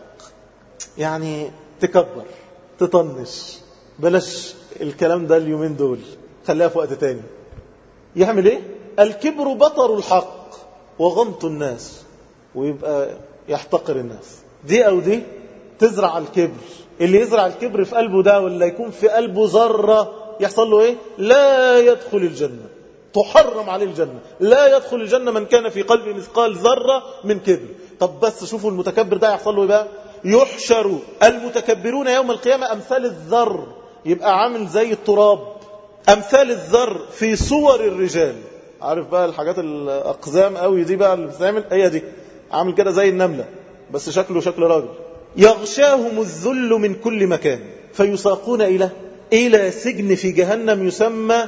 يعني تكبر تطنش. بلاش الكلام ده اليومين دول خليها في وقت تاني. يعمل ايه؟ الكبر بطر الحق وغمط الناس ويبقى يحتقر الناس. دي او دي تزرع الكبر. اللي يزرع الكبر في قلبه ده ولا يكون في قلبه ذرة يحصل له ايه؟ لا يدخل الجنة. تحرم عليه الجنة. لا يدخل الجنة من كان في قلبه مثقال ذرة من كبر. طب بس شوفوا المتكبر ده يحصل له ايه بقى؟ يحشر المتكبرون يوم القيامة أمثال الذر. يبقى عامل زي التراب. أمثال الذر في صور الرجال. عارف بقى الحاجات الأقزام قوي دي بقى اللي بتعمل هي دي. عامل كده زي النملة بس شكله شكل راجل. يغشاهم الذل من كل مكان فيساقون إلى إلى سجن في جهنم يسمى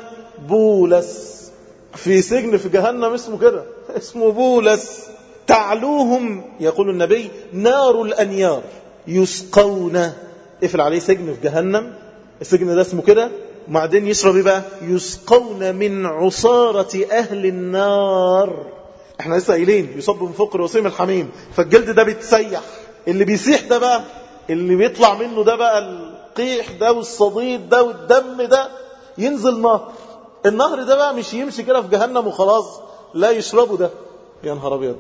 بولس. في سجن في جهنم اسمه كده اسمه بولس. تعلوهم يقول النبي نار الأنيار يسقون. اقفل عليه سجن في جهنم. السجن ده اسمه كده وبعدين يشرب ايه بقى؟ يسقون من عصارة أهل النار. احنا لسه قايلين يصب من فوق رؤوسهم الحميم، فالجلد ده بيتسيح، اللي بيسيح ده بقى اللي بيطلع منه ده بقى القيح ده والصديد ده والدم ده ينزل نهر. النهر ده بقى مش يمشي كده في جهنم وخلاص، لا يشربه ده. يا نهار ابيض،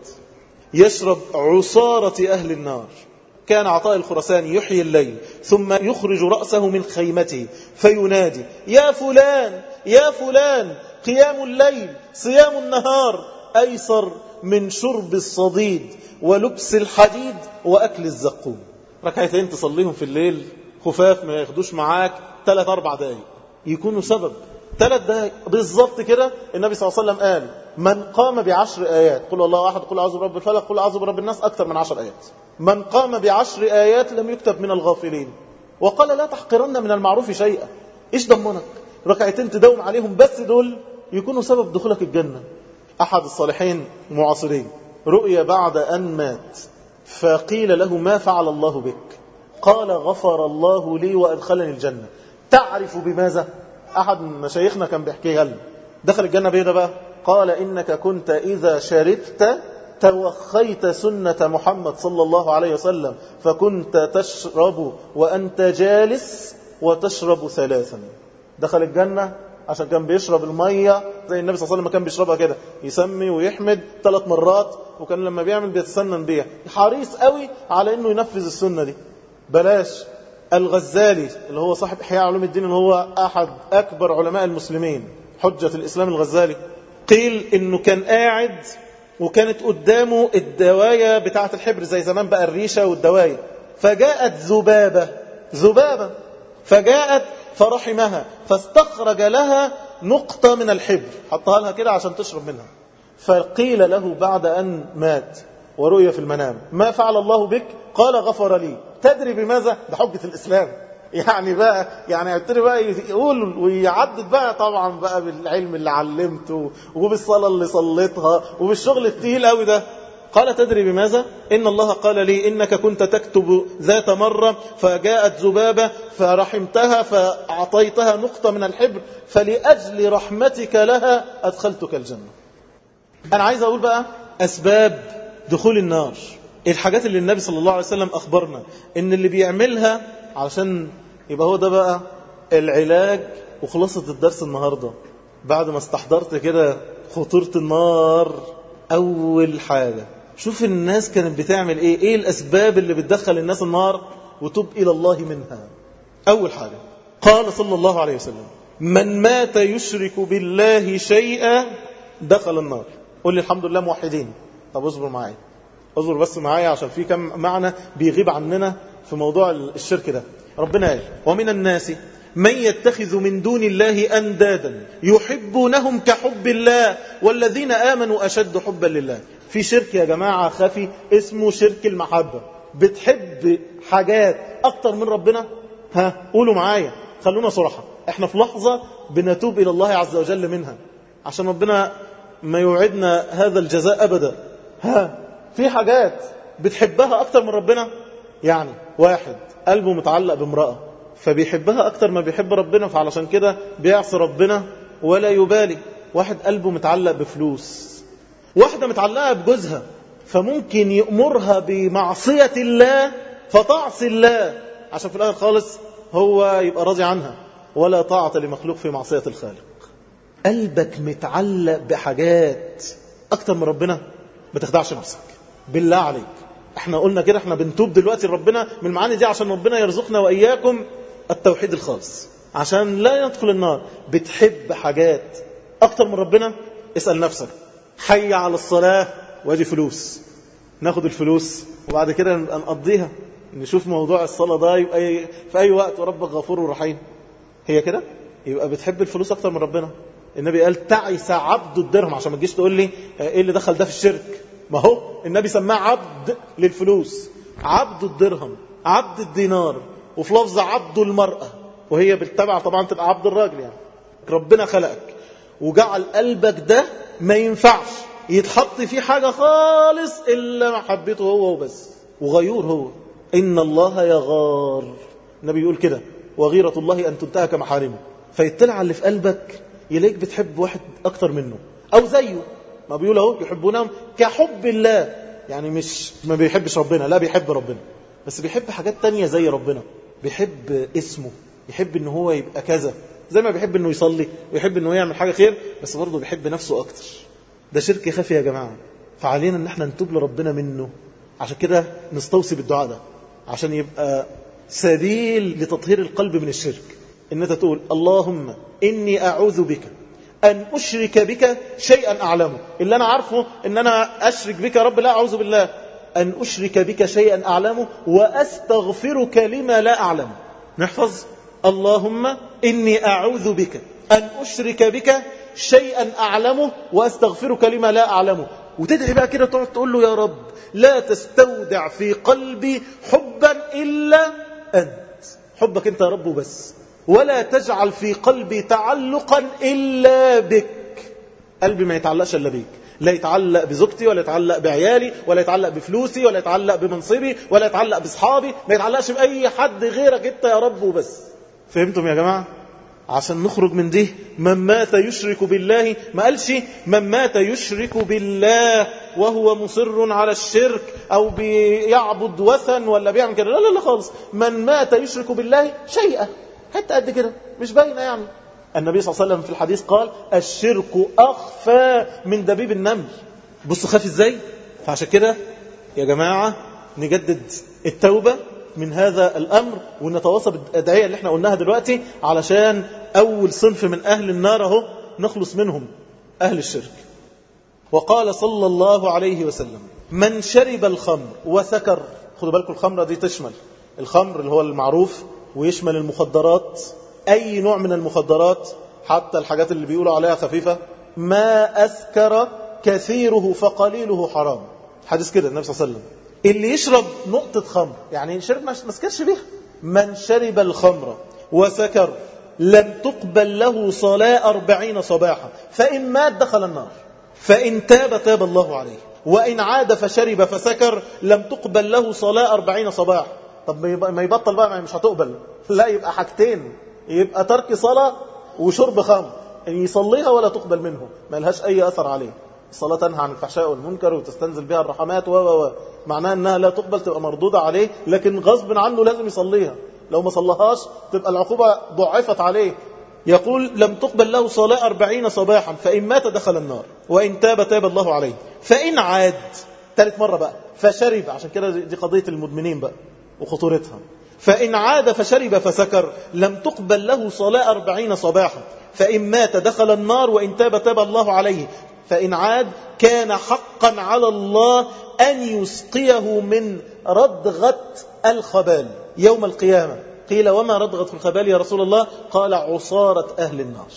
يشرب عصارة أهل النار. كان عطاء الخرساني يحيي الليل ثم يخرج رأسه من خيمته فينادي يا فلان يا فلان، قيام الليل صيام النهار أيسر من شرب الصديد ولبس الحديد وأكل الزقوم. ركعتين تصليهم في الليل خفاف، ما ياخدوش معاك ثلاث أربع دقايق، يكونوا سبب. ثلاث دقايق بالظبط كده. النبي صلى الله عليه وسلم قال من قام بعشر آيات، قل الله أحد، قل أعوذ برب الفلق، قل أعوذ برب الناس، أكثر من عشر آيات. من قام بعشر آيات لم يكتب من الغافلين. وقال لا تحقرن من المعروف شيئا. إيش ضمنك؟ ركعتين تداوم عليهم بس دول يكونوا سبب دخولك الجنة. أحد الصالحين معاصرين رؤيا بعد أن مات، فقيل له ما فعل الله بك؟ قال غفر الله لي وأدخلني الجنة. تعرف بماذا؟ أحد مشايخنا كان بيحكيها لنا. دخل الجنة بيه ده بقى، قال إنك كنت إذا شربت توخيت سنة محمد صلى الله عليه وسلم، فكنت تشرب وأنت جالس وتشرب ثلاثا. دخل الجنة عشان كان بيشرب المية زي النبي صلى الله عليه وسلم كان بيشربها كده، يسمي ويحمد ثلاث مرات، وكان لما بيعمل بيتسنن بيها، حريص قوي على انه ينفذ السنة دي. بلاش الغزالي اللي هو صاحب إحياء علوم الدين، اللي هو أحد أكبر علماء المسلمين، حجة الإسلام الغزالي، قيل إنه كان قاعد وكانت قدامه الدواية بتاعة الحبر زي زمان بقى الريشة والدواية، فجاءت ذبابة ذبابة فجاءت فرحمها فاستخرج لها نقطة من الحبر، حطها لها كده عشان تشرب منها. فقيل له بعد أن مات ورؤيا في المنام ما فعل الله بك؟ قال غفر لي. تدري بماذا؟ ده حجة الإسلام. يعني بقى يعني يبتدي بقى يقول ويعدد بقى طبعا بقى بالعلم اللي علمته وبالصلاة اللي صليتها وبالشغل التقيل قوي ده. قال تدري بماذا؟ إن الله قال لي إنك كنت تكتب ذات مرة فجاءت ذبابة فرحمتها فأعطيتها نقطة من الحبر، فلأجل رحمتك لها أدخلتك الجنة. أنا عايز أقول بقى أسباب دخول النار، الحاجات اللي النبي صلى الله عليه وسلم أخبرنا إن اللي بيعملها علشان يبقى هو ده بقى العلاج. وخلاصة الدرس النهاردة بعد ما استحضرت كده خطورة النار، أول حاجة شوف الناس كانت بتعمل إيه، إيه الأسباب اللي بتدخل الناس النار وتوب إلى الله منها. أول حاجة قال صلى الله عليه وسلم من مات يشرك بالله شيئا دخل النار. قل لي الحمد لله موحدين. طب اصبر معايا، اصبر بس معايا عشان في كم معنى بيغيب عننا في موضوع الشرك ده. ربنا قال ومن الناس من يتخذ من دون الله أندادا يحبونهم كحب الله والذين آمنوا أشد حبا لله. في شرك يا جماعة خفي اسمه شرك المحبة. بتحب حاجات أكتر من ربنا؟ ها قولوا معايا، خلونا صراحة، احنا في لحظة بنتوب إلى الله عز وجل منها عشان ربنا ما يوعدنا هذا الجزاء أبدا. ها في حاجات بتحبها أكتر من ربنا؟ يعني واحد قلبه متعلق بامرأة فبيحبها أكتر ما بيحب ربنا، فعلشان كده بيعصي ربنا ولا يبالي. واحد قلبه متعلق بفلوس، واحدة متعلقة بجوزها فممكن يأمرها بمعصية الله فتعصي الله عشان في الآخر خالص هو يبقى راضي عنها. ولا طاعة لمخلوق في معصية الخالق. قلبك متعلق بحاجات أكتر من ربنا، ما تخدعش نفسك بالله عليك. احنا قلنا كده احنا بنتوب دلوقتي لربنا من المعاني دي عشان ربنا يرزقنا وإياكم التوحيد الخالص عشان لا يدخل النار. بتحب حاجات أكتر من ربنا؟ اسأل نفسك. حي على الصلاة وادي فلوس، ناخد الفلوس وبعد كده نقضيها، نشوف موضوع الصلاة ده يبقى في أي وقت وربك غفور ورحيم. هي كده يبقى بتحب الفلوس أكتر من ربنا. النبي قال تعيس عبد الدرهم، عشان ما تجيش تقول لي ايه اللي دخل ده في الشرك. ما هو النبي سماه عبد للفلوس، عبد الدرهم، عبد الدينار، وفي لفظ عبد المرأة، وهي بالتبع طبعا تبقى عبد الراجل. يعني ربنا خلقك وجعل قلبك ده ما ينفعش يتحط فيه حاجة خالص إلا محبته هو وبس، وغيور هو. إن الله يغار، النبي يقول كده وغيرة الله أن تنتهك محارمه. فيطلع على اللي في قلبك يلاقيك بتحب واحد أكتر منه أو زيه. ما بيقول اهو يحبونهم كحب الله، يعني مش ما بيحبش ربنا، لا بيحب ربنا، بس بيحب حاجات تانية زي ربنا. بيحب اسمه، يحب ان هو يبقى كذا، زي ما بيحب انه يصلي ويحب انه يعمل حاجة خير، بس برضه بيحب نفسه اكتر. ده شرك خفي يا جماعة، فعلينا ان احنا نتوب لربنا منه. عشان كده نستوصي بالدعاء ده عشان يبقى سبيل لتطهير القلب من الشرك. ان انت تقول اللهم اني اعوذ بك أن أشرك بك شيئا أعلمه. اللي أنا عارفه أن أنا أشرك بك يا رب، لا أعوذ بالله. أن أشرك بك شيئا أعلمه وأستغفرك لما لا أعلم. نحفظ اللهم إني أعوذ بك أن أشرك بك شيئا أعلمه وأستغفرك لما لا أعلمه. وتدعي بقى كده، تقعد تقول له يا رب لا تستودع في قلبي حبا إلا أنت، حبك أنت يا رب بس، ولا تجعل في قلبي تعلقا إلا بك. قلبي ما يتعلقش إلا بيك، لا يتعلق بزوجتي ولا يتعلق بعيالي ولا يتعلق بفلوسي ولا يتعلق بمنصبي ولا يتعلق بصحابي، ما يتعلقش بأي حد غيرك أنت يا رب وبس. فهمتم يا جماعة؟ عشان نخرج من دي. من مات يشرك بالله، ما قالش من مات يشرك بالله وهو مصر على الشرك أو بيعبد وثن ولا بيعمل كده، لا لا لا خالص. من مات يشرك بالله شيئا، حتى قد كده مش باينه. يعني النبي صلى الله عليه وسلم في الحديث قال الشرك أخفى من دبيب النمل. بصوا خاف ازاي. فعشان كده يا جماعة نجدد التوبة من هذا الأمر، ونتواصل بالأدعية اللي احنا قلناها دلوقتي علشان أول صنف من أهل النار اهو نخلص منهم، أهل الشرك. وقال صلى الله عليه وسلم من شرب الخمر وسكر. خدوا بالكم الخمرة دي تشمل الخمر اللي هو المعروف، ويشمل المخدرات، أي نوع من المخدرات، حتى الحاجات اللي بيقولوا عليها خفيفة. ما أسكر كثيره فقليله حرام. حديث كده النبي صلى الله عليه وسلم. اللي يشرب نقطة خمر يعني شرب ما سكرش بيها. من شرب الخمر وسكر لم تقبل له صلاة أربعين صباحا، فإن مات دخل النار، فإن تاب تاب الله عليه، وإن عاد فشرب فسكر لم تقبل له صلاة أربعين صباحا. طب ما يبطل بقى، مش هتقبل. لا، يبقى حاجتين، يبقى ترك صلاة وشرب خمر، يصليها ولا تقبل منه، ما لهاش أي أثر عليه. الصلاة تنهى عن الفحشاء والمنكر وتستنزل بها الرحمات و و معناها أنها لا تقبل، تبقى مردودة عليه، لكن غصب عنه لازم يصليها. لو ما صلىهاش تبقى العقوبة ضعفت عليه. يقول لم تقبل له صلاة أربعين صباحا، فإن مات دخل النار، وإن تاب تاب الله عليه، فإن عاد ثالث مرة بقى فشرب. عشان كده دي قضية المدمنين بقى وخطورتها. فإن عاد فشرب فسكر لم تقبل له صلاة أربعين صباحا، فإن مات دخل النار، وإن تاب تاب الله عليه. فإن عاد كان حقا على الله أن يسقيه من ردغة الخبال يوم القيامة. قيل وما ردغة الخبال يا رسول الله؟ قال عصارة أهل النار.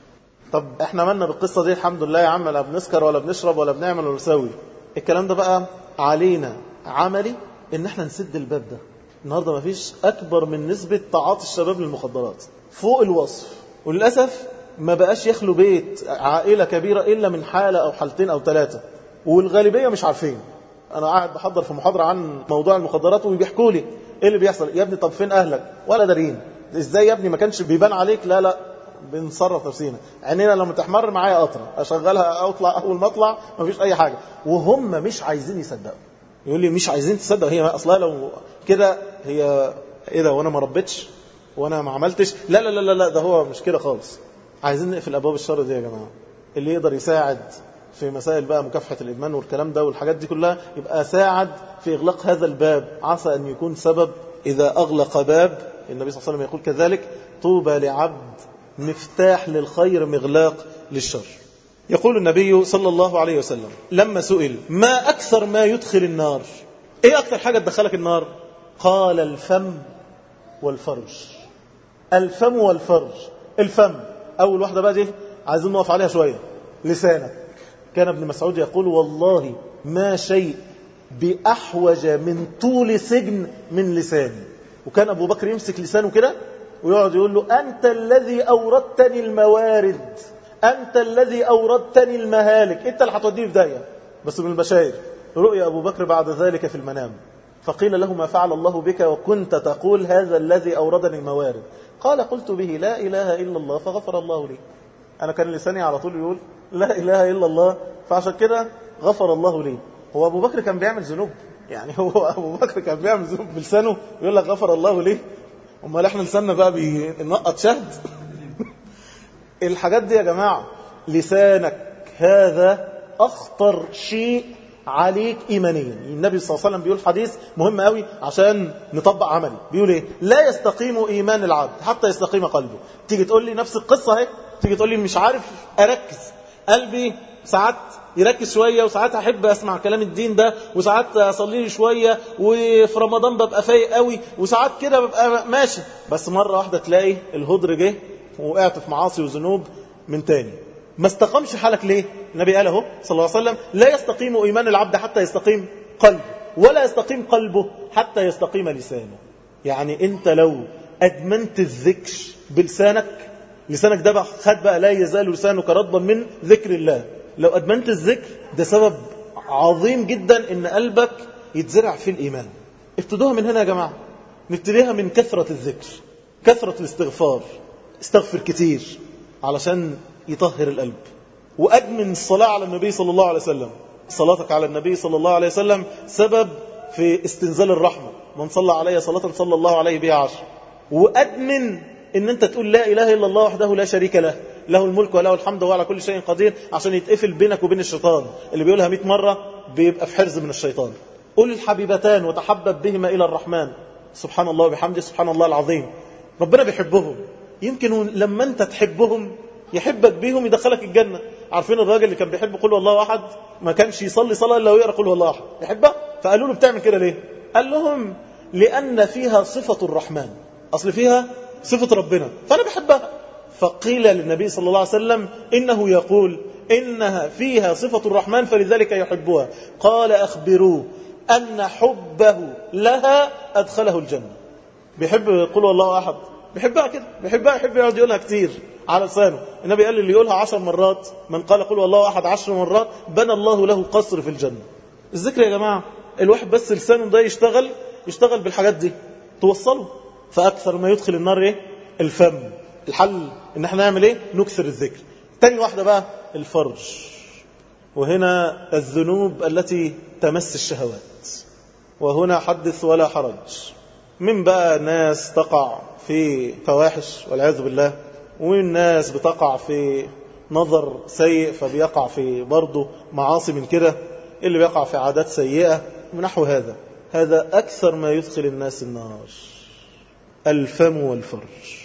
طب احنا مالنا بالقصة دي؟ الحمد لله يا عم، لا بنسكر ولا بنشرب ولا بنعمل ولا نسوي. الكلام ده بقى علينا عملي ان احنا نسد الباب ده. النهاردة ما فيش أكبر من نسبة تعاطي الشباب للمخدرات فوق الوصف، وللأسف ما بقاش يخلو بيت عائلة كبيرة إلا من حالة أو حالتين أو ثلاثة، والغالبية مش عارفين. أنا قاعد بحضر في محاضرة عن موضوع المخدرات وبيحكوا لي إيه اللي بيحصل. يا ابني طب فين أهلك؟ ولا دارين. إزاي يا ابني ما كانش بيبان عليك؟ لا لا بنصرف نفسينا، عينينا لما تحمر معايا قطرة أشغلها أو أطلع، أول ما أطلع ما فيش أي حاجة، وهم مش عايزين يصدقوا. يقول لي مش عايزين تصدق، هي أصلا لو كده هي إيه ده وأنا ما ربيتش وأنا ما عملتش. لا لا لا لا، ده هو مش كده خالص. عايزين نقفل أبواب الشر دي يا جماعة. اللي يقدر يساعد في مسائل بقى مكافحة الإدمان والكلام ده والحاجات دي كلها يبقى ساعد في إغلاق هذا الباب، عسى أن يكون سبب إذا أغلق باب. النبي صلى الله عليه وسلم يقول كذلك طوبى لعبد مفتاح للخير مغلاق للشر. يقول النبي صلى الله عليه وسلم لما سئل ما أكثر ما يدخل النار، إيه أكثر حاجة تدخلك النار؟ قال الفم والفرج. الفم والفرج. الفم أول واحدة بقى دي عايزين نقف عليها شوية، لسانك. كان ابن مسعود يقول والله ما شيء بأحوج من طول سجن من لساني. وكان أبو بكر يمسك لسانه كده ويقعد يقول له أنت الذي أوردتني الموارد، أنت الذي أوردتني المهالك، أنت اللي هتوديني في داهية. بس من البشائر رؤيا أبو بكر بعد ذلك في المنام، فقيل له ما فعل الله بك وكنت تقول هذا الذي أوردني الموارد؟ قال قلت به لا إله إلا الله فغفر الله لي. أنا كان لساني على طول يقول لا إله إلا الله، فعشان كده غفر الله لي. هو أبو بكر كان بيعمل ذنوب؟ يعني هو أبو بكر كان بيعمل ذنوب بلسانه يقول لك غفر الله لي؟ أمال إحنا لساننا بقى بينقط شهد؟ الحاجات دي يا جماعة، لسانك هذا أخطر شيء عليك إيمانيا. النبي صلى الله عليه وسلم بيقول حديث مهم قوي عشان نطبق عملي، بيقول إيه؟ لا يستقيم إيمان العبد حتى يستقيم قلبه. تيجي تقول لي نفس القصة اهي، تيجي تقول لي مش عارف أركز، قلبي ساعات يركز شوية وساعات أحب أسمع كلام الدين ده وساعات أصلي لي شوية وفي رمضان ببقى فايق قوي وساعات كده ببقى ماشي، بس مرة واحدة تلاقي الهدر جه ووقعت في معاصي وذنوب من تاني. ما استقامش حالك ليه؟ النبي قال اهو صلى الله عليه وسلم لا يستقيم إيمان العبد حتى يستقيم قلبه ولا يستقيم قلبه حتى يستقيم لسانه. يعني انت لو أدمنت الذكر بلسانك، لسانك ده بقى خد بقى لا يزال لسانك رطبا من ذكر الله، لو أدمنت الذكر ده سبب عظيم جدا ان قلبك يتزرع في الإيمان. ابتدوها من هنا يا جماعة، نبتديها من كثرة الذكر، كثرة الاستغفار، استغفر كتير علشان يطهر القلب. وأدمن الصلاة على النبي صلى الله عليه وسلم، صلاتك على النبي صلى الله عليه وسلم سبب في استنزال الرحمة، من صلى عليه صلاة صلى الله عليه بها عشر. وأدمن ان انت تقول لا إله إلا الله وحده لا شريك له، له الملك وله الحمد وهو على كل شيء قدير، عشان يتقفل بينك وبين الشيطان. اللي بيقولها مئة مرة بيبقى في حرز من الشيطان. قل الحبيبتان وتحبب بهما إلى الرحمن، سبحان الله وبحمده سبحان الله العظيم. ربنا بيحبهم، يمكن لما انت تحبهم يحبك بيهم يدخلك الجنة. عارفين الراجل اللي كان بيحب قل والله أحد ما كانش يصلي صلاة إلا ويقرأ قل والله أحد يحبه؟ فقالوا له بتعمل كده ليه؟ قال لهم لأن فيها صفة الرحمن، أصل فيها صفة ربنا فأنا بحبها. فقيل للنبي صلى الله عليه وسلم إنه يقول إنها فيها صفة الرحمن فلذلك يحبها. قال أخبروه أن حبه لها أدخله الجنة. بيحب قل والله أحد، بيحبها كده، بيحبها يحب يقعد يقولها كتير على لسانه. النبي قال اللي يقولها عشر مرات، من قال قل والله أحد عشر مرات بنى الله له قصر في الجنة. الذكر يا جماعة الواحد بس لسانه ده يشتغل يشتغل بالحاجات دي توصله. فأكثر ما يدخل النار إيه؟ الفم. الحل إن احنا نعمل إيه؟ نكثر الذكر. تاني واحدة بقى الفرج، وهنا الذنوب التي تمس الشهوات. وهنا حدث ولا حرج، من بقى ناس تقع في فواحش والعياذ بالله، ومن ناس بتقع في نظر سيء فبيقع في برضه معاصي من كده، اللي بيقع في عادات سيئة ونحو هذا. هذا أكثر ما يدخل الناس النار، الفم والفرج.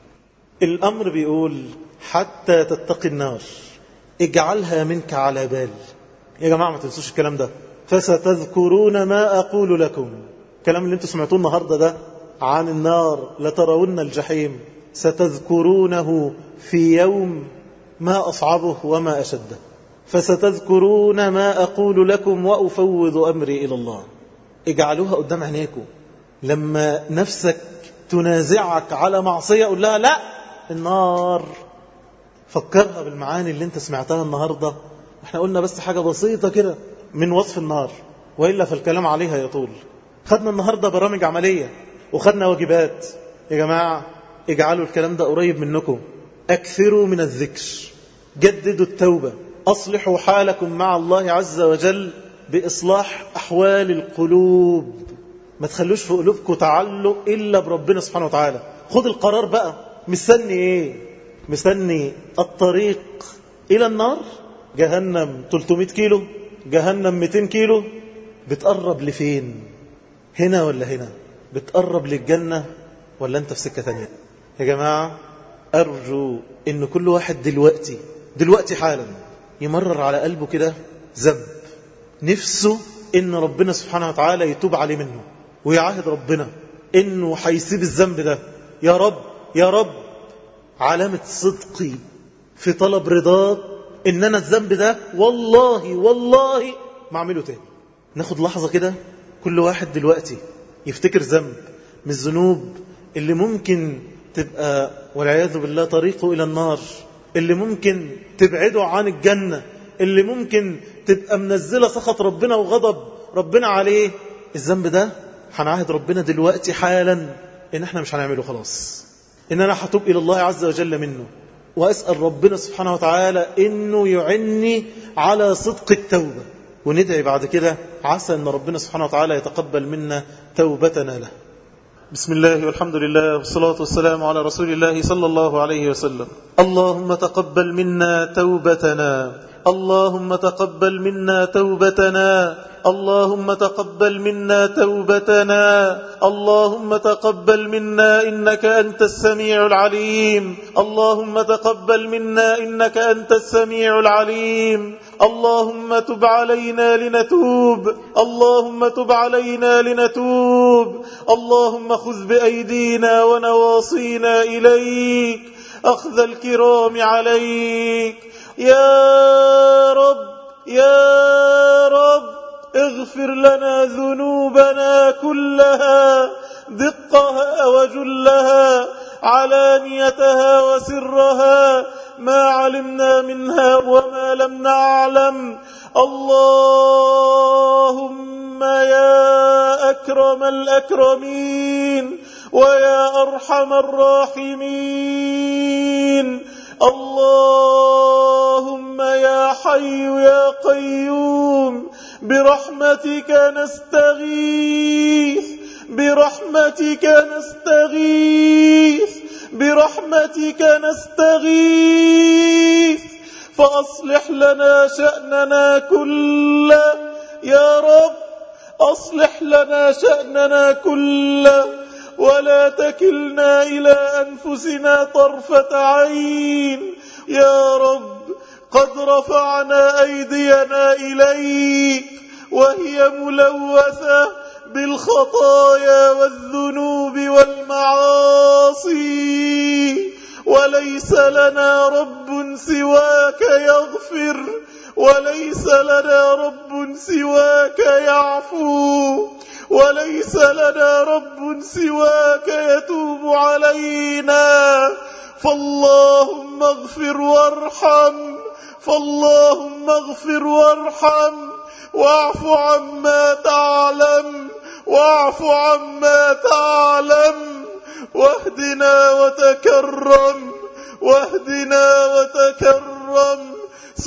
الأمر بيقول حتى تتقي النار اجعلها منك على بال. يا جماعة ما تنسوش الكلام ده، فستذكرون ما أقول لكم. الكلام اللي انتم سمعتوه النهاردة ده عن النار، لترون الجحيم ستذكرونه في يوم ما أصعبه وما أشده. فستذكرون ما أقول لكم وأفوض أمري إلى الله. اجعلوها قدام عينيكم، لما نفسك تنازعك على معصية قول لها لا النار. فكرها بالمعاني اللي انت سمعتها النهاردة. احنا قلنا بس حاجة بسيطة كده من وصف النار، وإلا فالكلام عليها يطول. خدنا النهاردة برامج عملية وخدنا واجبات. يا جماعة اجعلوا الكلام ده قريب منكم، أكثروا من الذكر، جددوا التوبة، أصلحوا حالكم مع الله عز وجل بإصلاح أحوال القلوب. ما تخلوش في قلوبكم تعلق إلا بربنا سبحانه وتعالى. خد القرار بقى، مستني إيه؟ مستني الطريق إلى النار؟ جهنم ثلاثمائة كيلو، جهنم مئتين كيلو، بتقرب لفين؟ هنا ولا هنا؟ بتقرب للجنة ولا أنت في سكة تانية؟ يا جماعة أرجو إن كل واحد دلوقتي دلوقتي حالا يمرر على قلبه كده ذنب نفسه إن ربنا سبحانه وتعالى يتوب عليه منه، ويعاهد ربنا إنه هيسيب الذنب ده. يا رب يا رب، علامة صدقي في طلب رضاك إن أنا الذنب ده والله والله ما أعمله تاني. ناخد لحظة كده كل واحد دلوقتي يفتكر ذنب من الذنوب اللي ممكن تبقى والعياذ بالله طريقه إلى النار، اللي ممكن تبعده عن الجنة، اللي ممكن تبقى منزلة سخط ربنا وغضب ربنا عليه. الذنب ده هنعاهد ربنا دلوقتي حالا إن احنا مش هنعمله خلاص. إن أنا هتوب إلى الله عز وجل منه، وأسأل ربنا سبحانه وتعالى إنه يعني على صدق التوبة، وندعي بعد كده عسى أن ربنا سبحانه وتعالى يتقبل منا توبتنا له. بسم الله والحمد لله والصلاة والسلام على رسول الله صلى الله عليه وسلم. اللهم تقبل منا توبتنا، اللهم تقبل منا توبتنا، اللهم تقبل منا توبتنا، اللهم تقبل منا إنك أنت السميع العليم، اللهم تقبل منا إنك أنت السميع العليم، اللهم تب علينا لنتوب، اللهم تب علينا لنتوب، اللهم خذ بأيدينا ونواصينا إليك أخذ الكرام عليك. يا رب يا رب اغفر لنا ذنوبنا كلها، دقها وجلها، علانيتها وسرها، ما علمنا منها وما لم نعلم. اللهم يا أكرم الأكرمين ويا أرحم الراحمين، اللهم يا حي يا قيوم برحمتك نستغيث، برحمتك نستغيث، برحمتك نستغيث، فأصلح لنا شأننا كله يا رب، أصلح لنا شأننا كله، ولا تكلنا إلى أنفسنا طرفة عين يا رب. قد رفعنا أيدينا إليك وهي ملوثة بالخطايا والذنوب والمعاصي، وليس لنا رب سواك يغفر، وليس لنا رب سواك يعفو، وليس لنا رب سواك يتوب علينا. فاللهم اغفر وارحم، فاللهم اغفر وارحم، واعف عما تعلم، واعف عما تعلم، واهدنا وتكرم، واهدنا وتكرم.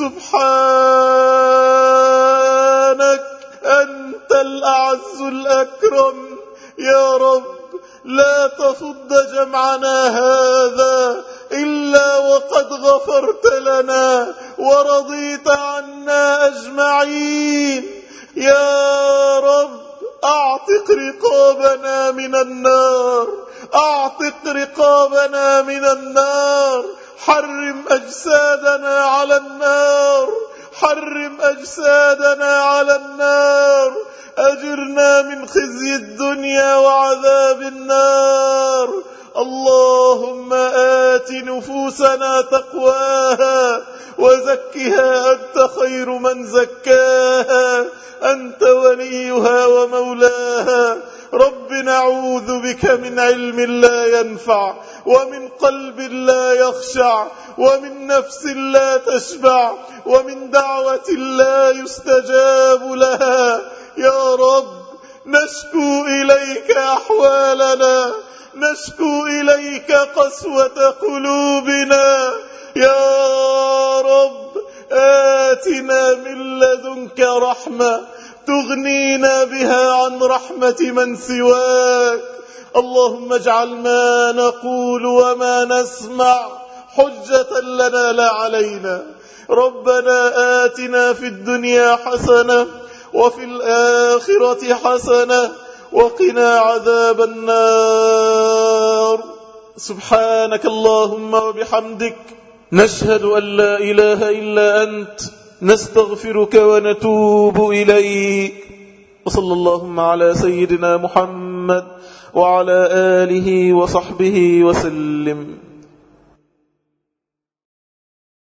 سبحانك أنت الأعز الأكرم يا رب، لا تفض جمعنا هذا إلا وقد غفرت لنا ورضيت عنا أجمعين يا رب. أعتق رقابنا من النار، أعتق رقابنا من النار، حرم أجسادنا على النار، حرم أجسادنا على النار، أجرنا من خزي الدنيا وعذاب النار. اللهم آت نفوسنا تقواها وزكها أنت خير من زكاها، أنت وليها ومولاها. رب نعوذ بك من علم لا ينفع، ومن قلب لا يخشع، ومن نفس لا تشبع، ومن دعوة لا يستجاب لها. يا رب نشكو إليك أحوالنا، نشكو إليك قسوة قلوبنا. يا رب آتنا من لدنك رحمة تغنينا بها عن رحمة من سواك. اللهم اجعل ما نقول وما نسمع حجة لنا لا علينا. ربنا آتنا في الدنيا حسنة وفي الآخرة حسنة وقنا عذاب النار. سبحانك اللهم وبحمدك، نشهد أن لا إله إلا أنت، نستغفرك ونتوب إليك. وصلى اللهم على سيدنا محمد وعلى آله وصحبه وسلم.